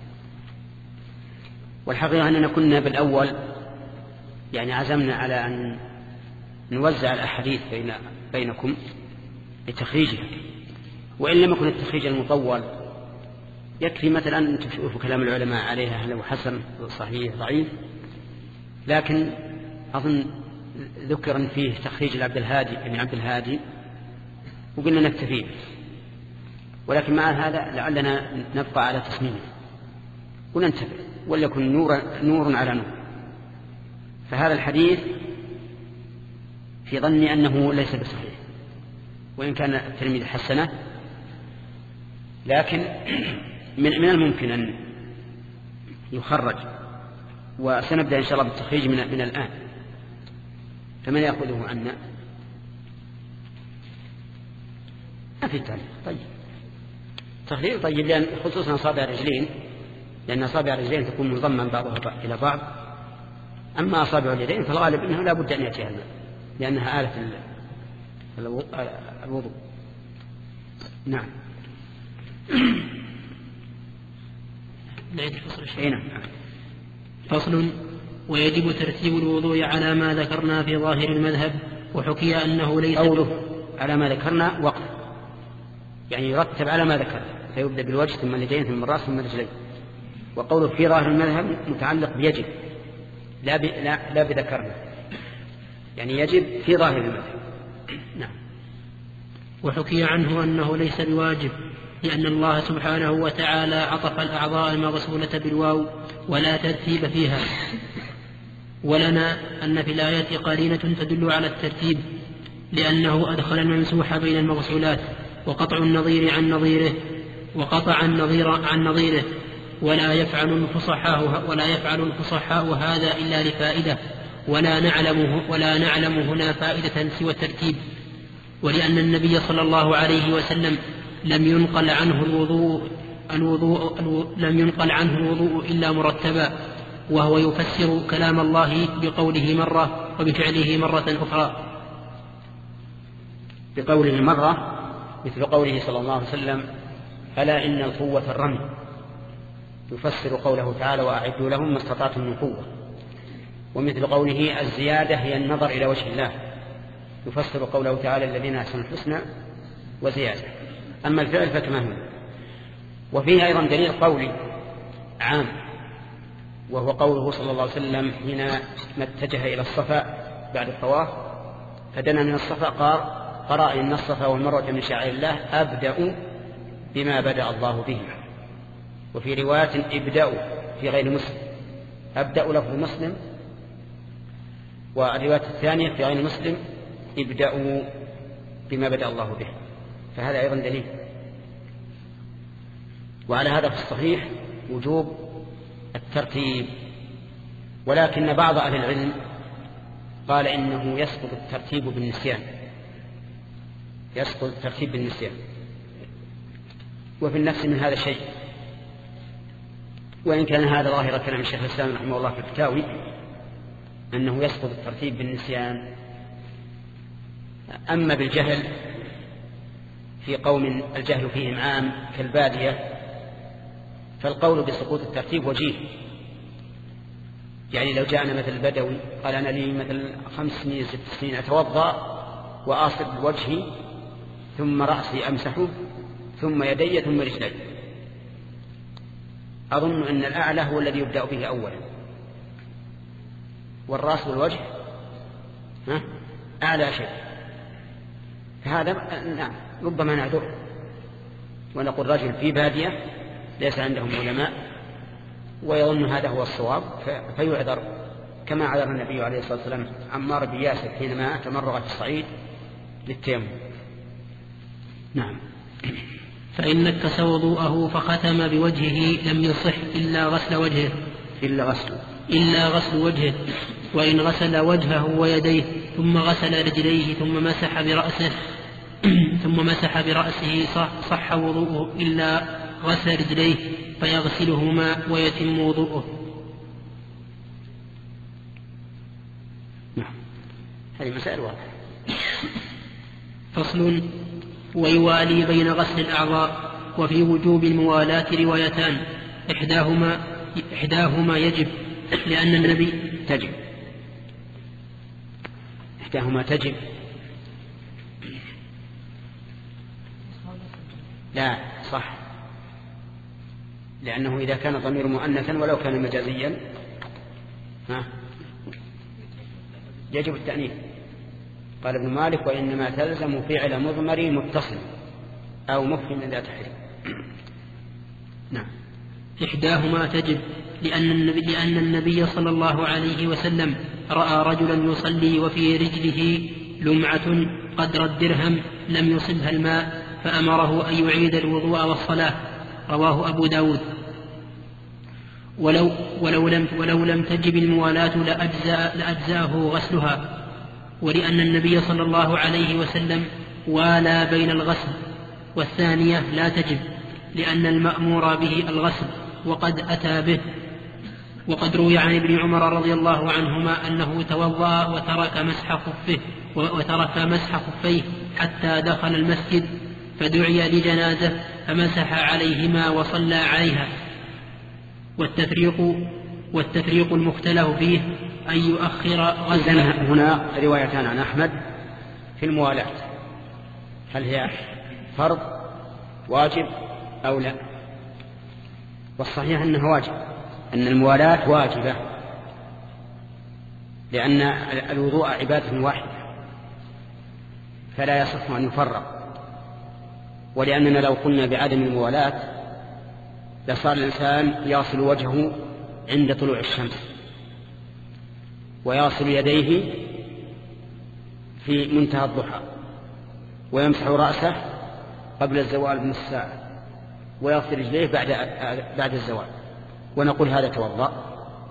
والحقيقة أننا كنا بالأول يعني عزمنا على أن نوزع الأحاديث بين بينكم لتخريجها، وإن لم يكن التخريج المطول يكفي مثلا أن تشوفوا كلام العلماء عليها هل هو حسن صحيح ضعيف. لكن أظن ذكر أن فيه تخريج العبد الهادي ابن عبد الهادي وقلنا نكتفيه، ولكن مع هذا لعلنا نبقى على تصميمه وننتبه وليكن نور, نور على نور. فهذا الحديث في ظني أنه ليس بصحيح، وإن كان الترمذي حسنه، لكن من, من الممكن أن يخرج، وسنبدأ إن شاء الله بالتخريج من, من الآن. فمن يأخذه عنا؟ ما في تعليق. طيب تخريج طيب، لأن خصوصا أصابع الرجلين، لأن أصابع الرجلين تكون منضما بعضها إلى بعض. أما أصابع اليدين فالغالب أنه لا بد أن يأتيها الماء، لأنها آلة الوضوء. نعم. نعيد الفصل الشيء. نعم. فصل: ويجب ترتيب الوضوء على ما ذكرنا في ظاهر المذهب، وحكي أنه ليس قوله على ما ذكرنا وقف، يعني يرتب على ما ذكر، فيبدأ بالوجه ثم اليدين ثم الرأس ثم الرجلين. وقوله في ظاهر المذهب متعلق بيجب، لا, ب... لا... لا بذكرنا، يعني يجب في ظاهر المذهب. نعم. وحكي عنه أنه ليس بواجب، لأن الله سبحانه وتعالى عطف الأعضاء المغسولة بالواو ولا ترتيب فيها. ولنا أن في الآية قرينة تدل على الترتيب، لأنه أدخل الممسوح بين المغسولات، وقطع النظير عن نظيره وقطع النظير عن نظيره ولا يفعل الفصحاء ولا يفعل الفصحاء هذا إلا لفائدة، ولا نعلم ولا نعلم هنا فائدة سوى الترتيب. ولأن النبي صلى الله عليه وسلم لم ينقل عنه الوضوء الوضوء لم ينقل عنه الوضوء إلا مرتبا، وهو يفسر كلام الله بقوله مرة وبفعله مرة أخرى. بقوله مرة مثل قوله صلى الله عليه وسلم: ألا إن القوة الرمي، يفسر قوله تعالى: وأعدوا لهم ما استطعتم من قوة. ومثل قوله: الزيادة هي النظر إلى وجه الله، يفسر قوله تعالى: الذين أحسنوا الحسنى وزيادة. أما الفعل فكما هو. وفيه أيضا دليل قولي عام، وهو قوله صلى الله عليه وسلم حين ما اتجه إلى الصفا بعد الطواف فدنا من الصفا قال: قرأ إن الصفا والمروة من شعائر الله، أبدأ بما بدأ الله به. وفي رواية ابدأوا في غير مسلم، أبدأ لفظ مسلم، والرواية الثانية في غير مسلم ابدأوا بما بدأ الله به. فهذا أيضا دليل. وعلى هذا في الصحيح وجوب الترتيب، ولكن بعض أهل العلم قال إنه يسقط الترتيب بالنسيان، يسقط الترتيب بالنسيان. وفي النفس من هذا الشيء، وإن كان هذا ظاهر كلام الشيخ الإسلام رحمه الله في الفتاوي أنه يسقط الترتيب بالنسيان. أما بالجهل في قوم الجهل فيهم عام كالبادية فالقول بسقوط الترتيب وجيه. يعني لو جاءنا مثل البدوي قال أنا لي مثل خمس سنين ست سنين أتوضأ وأصب وجهي ثم رأسي أمسحه ثم يدي ثم رجلي، أظن أن الأعلى هو الذي يبدأ به أولا، والرأس والوجه ها أعلى شيء. فهذا نعم ربما نعذر ونقول رجل في بادية ليس عندهم علماء ويظن هذا هو الصواب فيعذر، كما عذر النبي عليه الصلاة والسلام عمار بن ياسر حينما تمرغ في الصعيد للتيمم. نعم. فإن اكتسى وضوءه فختم بوجهه لم يصح إلا غسل وجهه إلا غسل إلا غسل وجهه، وإن غسل وجهه ويديه ثم غسل رجليه ثم مسح برأسه ثم مسح برأسه صح, صح وضوءه إلا غسل رجليه فيغسلهما ويتم وضوءه. نعم هذه مسائل واضحة. فصل. ويوالي بين غسل الأعضاء. وفي وجوب الموالاة روايتان، إحداهما إحداهما يجب لأن النبي تجب إحداهما تجب لا صح، لأنه إذا كان ضمير مؤنثا ولو كان مجازيا ها يجب التأنيث. قال ابن مالك وإنما تلزم فعل مضمر متصل أو مفهم لا تحريم. نعم. إحداهما تجب لأن النبي, لأن النبي صلى الله عليه وسلم رأى رجلا يصلي وفي رجله لمعة قدر الدرهم لم يصبها الماء فأمره أن يعيد الوضوء والصلاة، رواه أبو داود. ولو, ولو, لم, ولو لم تجب الموالاة لأجزأ لأجزأه غسلها، ولأن النبي صلى الله عليه وسلم والى بين الغسل. والثانية لا تجب لأن المأمور به الغسل وقد أتى به. وقد روي عن ابن عمر رضي الله عنهما أنه توضأ وترك مسح خفه وترك مسح خفيه حتى دخل المسجد فدعي لجنازة فمسح عليهما وصلى عليها. والتفريق والتفريق المختلف فيه أن يؤخر غسل. هنا روايتان عن أحمد في الموالاة، هل هي فرض واجب أو لا؟ والصحيح أنه واجب، أن الموالاة واجبة، لأن الوضوء عبادة واحدة فلا يصح أن يفرق. ولأننا لو قلنا بعدم الموالاة لصار الإنسان يغسل وجهه عند طلوع الشمس ويغسل يديه في منتهى الضحى ويمسح رأسه قبل الزوال بنصف ساعة ويغسل رجليه بعد بعد الزوال، ونقول هذا توضأ.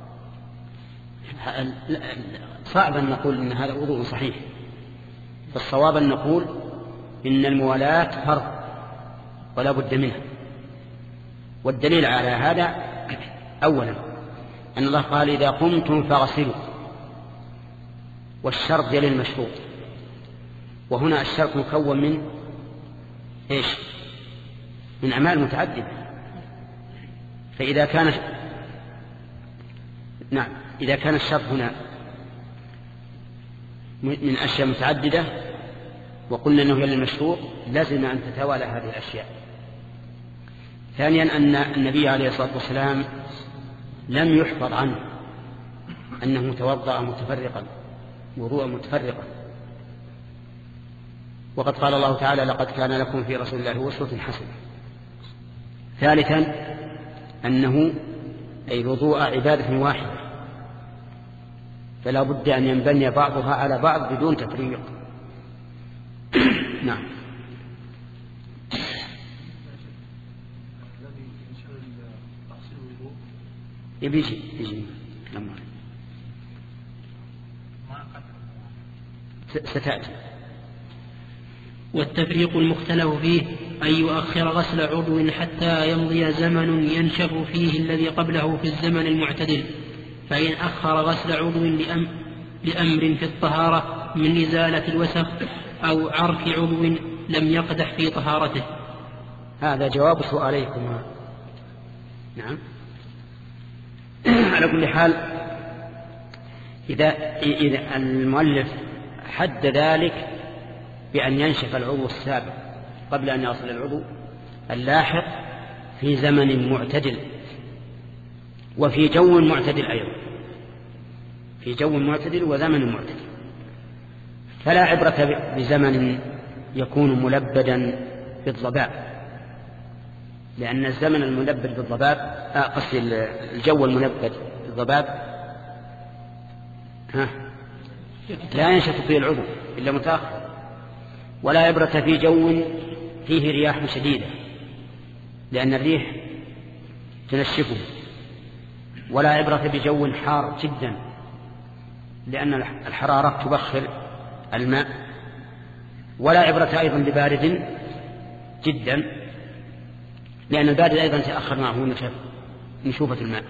صعب أن نقول إن هذا وضوء صحيح، فالصواب أن نقول إن الموالاة فرض ولا بد منها. والدليل على هذا أولا أن الله قال إذا قمتم فاغسلوا، والشرط يلي المشروط، وهنا الشرط مكون من إيش؟ من أعمال متعددة. فإذا كان نعم إذا كان الشرط هنا من أشياء متعددة وقلنا أنه يلي المشروط لازم أن تتوالى هذه الأشياء. ثانيا أن النبي عليه الصلاة والسلام لم يحفظ عنه أنه توضأ متفرقا وضوءا متفرقا، وقد قال الله تعالى لقد كان لكم في رسول الله أسوة حسنة. ثالثا أنه أي الوضوء عبادة واحدة فلا بد أن ينبني بعضها على بعض بدون تفريق. نعم. يبيجي يجي لما ستأتي. والتفريق المختلف فيه أن يؤخر غسل عضو حتى يمضي زمن ينشف فيه الذي قبله في الزمن المعتدل، فإن أخر غسل عضو لأم لأمر في الطهارة من إزالة الوسخ أو عرف عضو لم يقدح في طهارته. هذا جواب سؤاليكم. نعم. على كل حال إذا, إذا المؤلف حد ذلك بأن ينشف العضو السابق قبل أن يصل العضو اللاحق في زمن معتدل وفي جو معتدل أيضا، في جو معتدل وزمن معتدل، فلا عبرة بزمن يكون ملبدا بالضباب، لأن الزمن الملبد بالضباب قصد الجو الملبد بالضباب ها لا ينشف فيه العضو إلا متأخر، ولا عبرة في جو فيه رياح شديدة لأن الريح تنشفه، ولا عبرة بجو حار جدا لأن الحرارة تبخر الماء، ولا عبرة أيضا ببارد جدا لأن البارد أيضا تأخر معه نشوفة الماء.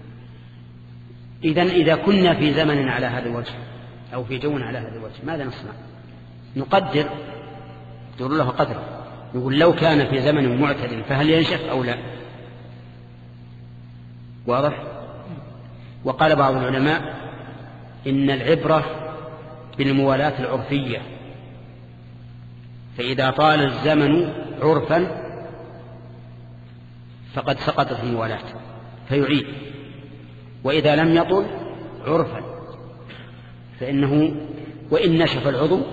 إذن إذا كنا في زمن على هذا الوجه أو في جو على هذا الوجه ماذا نصنع؟ نقدر، نقول له قدر، نقول لو كان في زمن معتدل فهل ينشف أو لا؟ واضح؟ وقال بعض العلماء إن العبرة بالموالاة العرفية، فإذا طال الزمن عرفا فقد سقطت الموالاة فيعيد، وإذا لم يطل عرفا فإنه وإن نشف العضو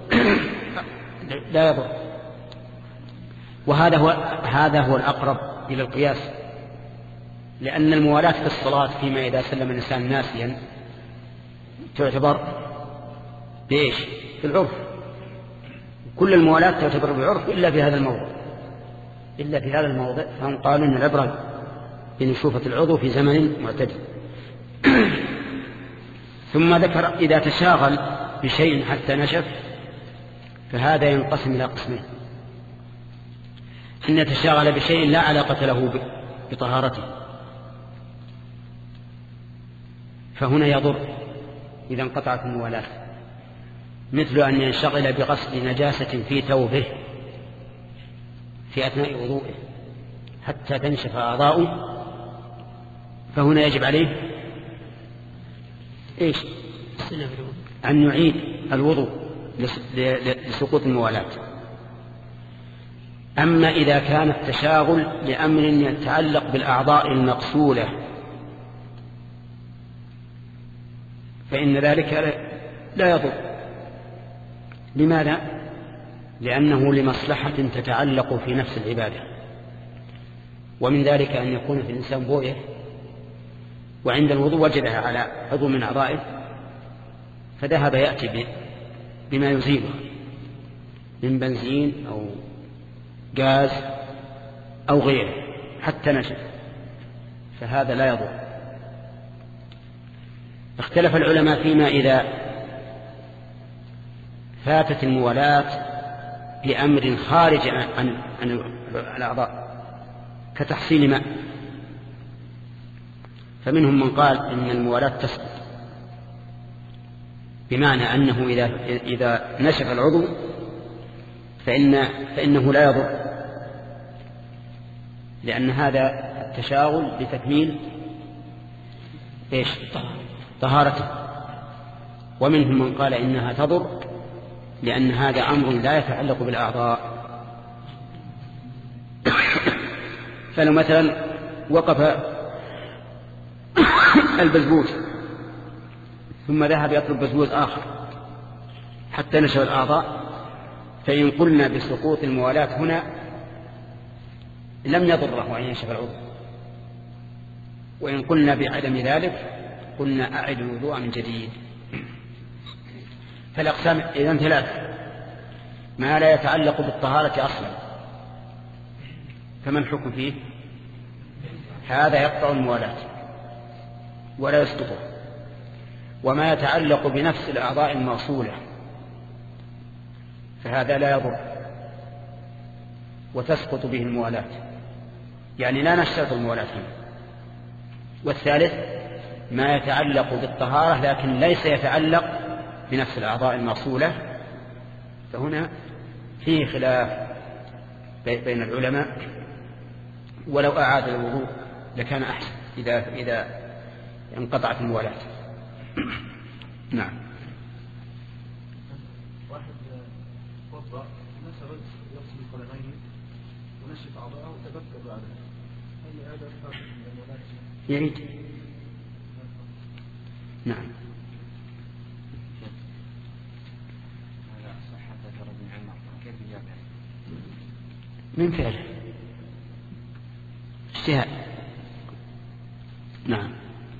لا يضر. وهذا هو هذا هو الأقرب إلى القياس، لأن الموالاة في الصلاة فيما إذا سلم الإنسان ناسيا تعتبر بإيش؟ في العرف، كل الموالاة تعتبر بالعرف إلا في هذا الموضع، إلا في هذا الموضع فهم قالوا إن العبرة بنشوفة العضو في زمن معتدل. ثم ذكر إذا تشاغل بشيء حتى نشف فهذا ينقسم إلى قسمين: إن يتشاغل بشيء لا علاقة له بطهارته فهنا يضر إذا انقطعت الموالاة، مثل أن ينشغل بغسل نجاسة في ثوبه في أثناء وضوئه حتى تنشف أعضاؤه، فهنا يجب عليه إيش؟ أن يعيد الوضوء لسقوط الموالاة. أما إذا كان التشاغل لأمر يتعلق بالأعضاء المغسولة فإن ذلك لا يضر. لماذا؟ لأنه لمصلحة تتعلق في نفس العبادة، ومن ذلك أن يكون في الإنسان بوية وعند الوضوء وجدها على عضو من أعضائه فذهب يأتي بما يزيله من بنزين أو غاز أو غيره حتى نشف، فهذا لا يضر. اختلف العلماء فيما إذا فاتت الموالاة لأمر خارج عن, عن الأعضاء كتحصيل ماء، فمنهم من قال إن الموالاة تسقط، بمعنى أنه إذا, إذا نشف العضو فإن فإنه لا يضر، لأن هذا التشاغل بتكميل إيش؟ طهارته. ومنهم من قال إنها تضر لأن هذا أمر لا يتعلق بالأعضاء. فلو مثلا وقف البزبوز ثم ذهب يطلب بزبوز آخر حتى نشف الأعضاء، فإن قلنا بسقوط الموالاة هنا لم يضره أن ينشف العضو، وإن قلنا بعدم ذلك قلنا أعد الوضوء من جديد. فالأقسام إذن ثلاثة: ما لا يتعلق بالطهارة أصلا فما الحكم فيه؟ هذا يقطع الموالاة ولا يسقطه. وما يتعلق بنفس الأعضاء الموصولة فهذا لا يضر. وتسقط به الموالاة، يعني لا نشترط الموالاة هنا. والثالث ما يتعلق بالطهارة لكن ليس يتعلق بنفس الأعضاء المغسولة، فهنا فيه خلاف بين العلماء، ولو أعاد الوضوء لكان أحسن إذا إذا انقطعت الموالاة. نعم. واحد وضع نسبت يغسل القدمين ونشف أعضاءه وتبكر بعدها، هل هذا فرق من الموالاة؟ يعيد. نعم. هذا صحة ذكر ابن عمر، كيف يجابها؟ من فعله اجتهاد. نعم.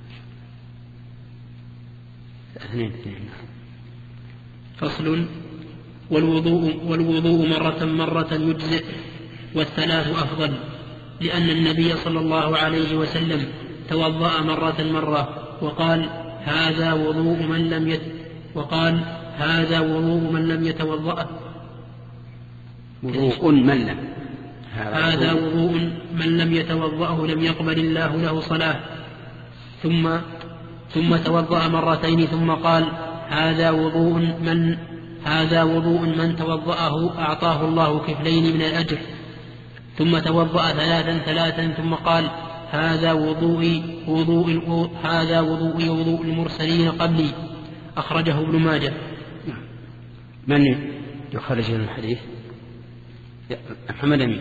اثنين اثنين. فصل. والوضوء والوضوء مرة مرة يجزئ، والثلاث أفضل، لأن النبي صلى الله عليه وسلم توضأ مرة مرة وقال هذا وضوء من لم يت وقال هذا وضوء من لم يتوضأ وضوء من لم هذا وضوء من لم يتوضأه لم يقبل الله له صلاة. ثم ثم توضأ مرتين ثم قال هذا وضوء من هذا وضوء من توضأه أعطاه الله كفلين من الأجر. ثم توضأ ثلاثا ثلاثا ثم قال هذا وضوء وضوء هذا وضوء وضوء المرسلين قبلي. أخرجه ابن ماجه. من يخرج الحديث؟ محمد أمين.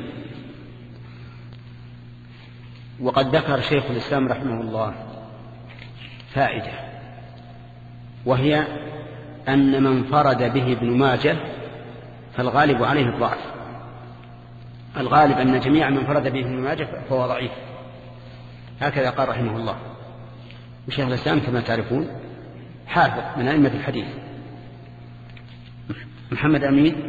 وقد ذكر شيخ الإسلام رحمه الله فائدة، وهي أن من فرد به ابن ماجه فالغالب عليه الضعف. الغالب أن جميع من فرد به ابن ماجه فهو ضعيف، هكذا قال رحمه الله. وشيخ الإسلام كما تعرفون حافظ من أئمة الحديث. محمد أمين.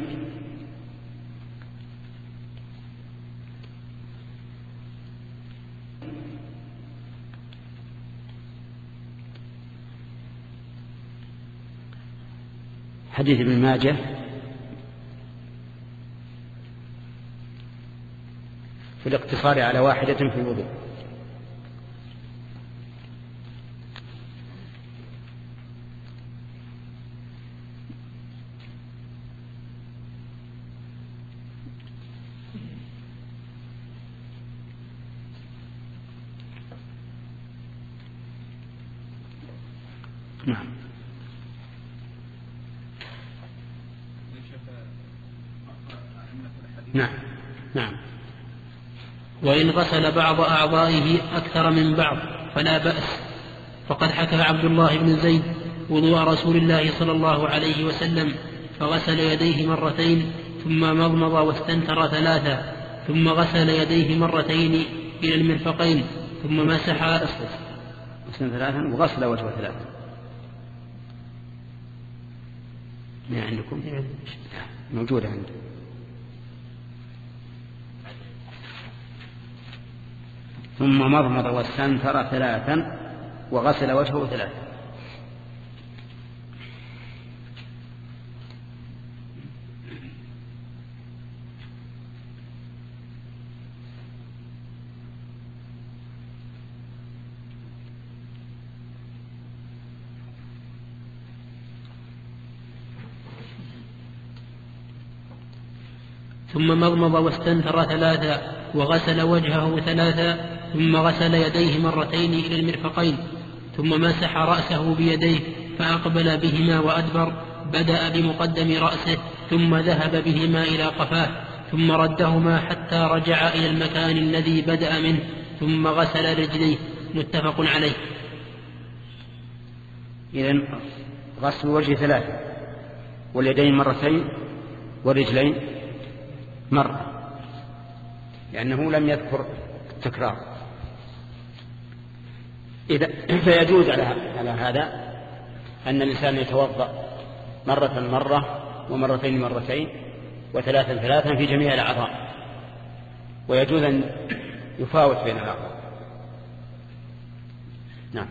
حديث ابن ماجه في الاقتصار على واحدة في الوضوء. نعم. نعم. نعم. وإن غسل بعض أعضائه أكثر من بعض فلا بأس، فقد حكى عبد الله بن زيد وضوء رسول الله صلى الله عليه وسلم فغسل يديه مرتين ثم مضمض واستنثر ثلاثا ثم غسل يديه مرتين إلى المرفقين ثم مسح ثلاثا وغسل وجهه ثلاثا. ما عندكم؟ موجودة عندي. ثم مضمض واستنثر ثلاثا وغسل وجهه ثلاثا. ثم مضمض واستنثر ثلاثا وغسل وجهه ثلاثا ثم غسل يديه مرتين إلى المرفقين ثم مسح رأسه بيديه فأقبل بهما وأدبر، بدأ بمقدم رأسه ثم ذهب بهما إلى قفاه ثم ردهما حتى رجع إلى المكان الذي بدأ منه ثم غسل رجليه. متفق عليه. إذن غسل الوجه ثلاثة واليدين مرتين والرجلين مرة، لأنه لم يذكر التكرار. إذا فيجوز على هذا أن الإنسان يتوضأ مرة مرة ومرتين مرتين وثلاثا ثلاثا في جميع الأعضاء، ويجوز أن يفاوت بين الأعضاء. نعم.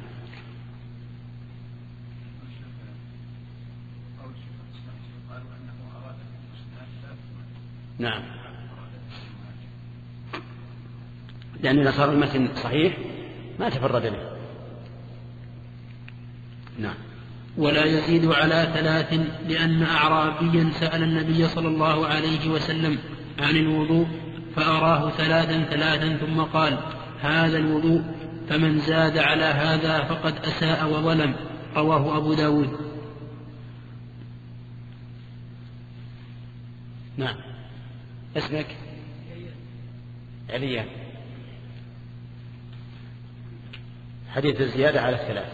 نعم. لأن إذا صار المتن صحيح ما تفرد به. نعم. ولا يزيد على ثلاث، لأن أعرابيا سأل النبي صلى الله عليه وسلم عن الوضوء فأراه ثلاثا ثلاثا ثم قال: هذا الوضوء، فمن زاد على هذا فقد أساء وظلم. رواه أبو داود. نعم. اسمك؟ عليا. حديث الزيادة على الثلاث،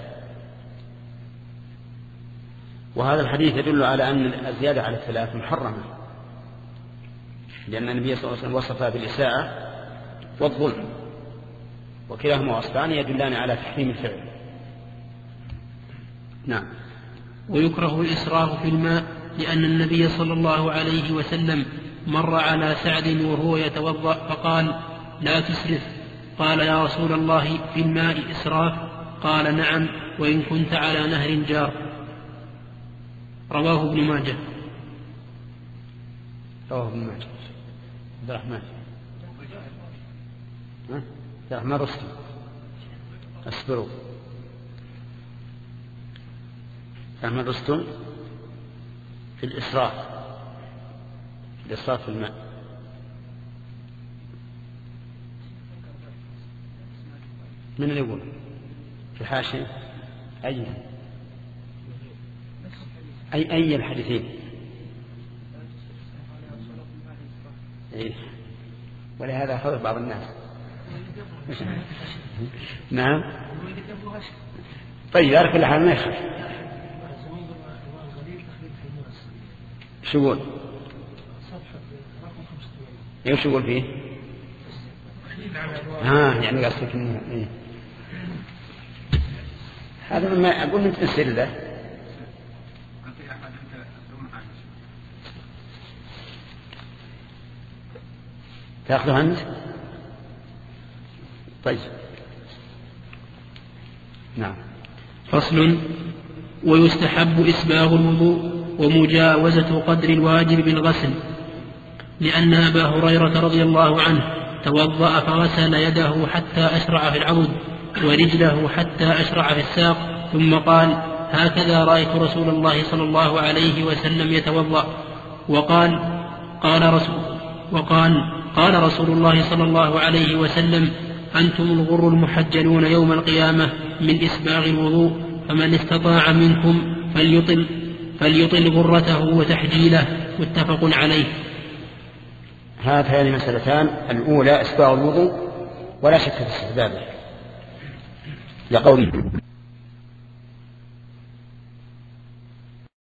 وهذا الحديث يدل على أن الزيادة على الثلاث محرمة، لأن النبي صلى الله عليه وسلم وصفها بالإساءة والظلم، وكلاهما وصفان يدلان على تحريم الفعل. نعم. ويكره الإسراف في الماء، لأن النبي صلى الله عليه وسلم مر على سعد وهو يتوضأ فقال: لا تسرف. قال: يا رسول الله، في الماء إسراف؟ قال: نعم، وإن كنت على نهر جار. رواه ابن ماجه. رواه ابن ماجه. عبد الرحمن عبد الرحمن رستم. أصبروا. الرحمن رستم في الإسراف، الإسراف في الماء. من اللي يقول في حاشية؟ أي أي أي الحديثين؟ إيه؟ ولهذا خلف بعض الناس. نعم. طيب، على كل حال ما يخالف. شو يقول؟ ايش يقول فيه؟ ها يعني قصدك انه إيه؟ هذا ما اقول انت تنسل له. تاخذه انت؟ طيب. نعم. فصل. ويستحب إسباغ الوضوء ومجاوزة قدر الواجب بالغسل، لأن أبا هريرة رضي الله عنه توضأ فغسل يده حتى أشرع في العضد ورجله حتى أشرع في الساق، ثم قال: هكذا رأيت رسول الله صلى الله عليه وسلم يتوضأ. وقال قال رسول وقال قال رسول الله صلى الله عليه وسلم: أنتم الغر المحجلون يوم القيامة من إسباغ الوضوء، فمن استطاع منكم فليطل فليطل غرته وتحجيله. متفق عليه. هاتان مسألتان: الأولى إسباغ الوضوء، ولا شك في استحبابه لقوله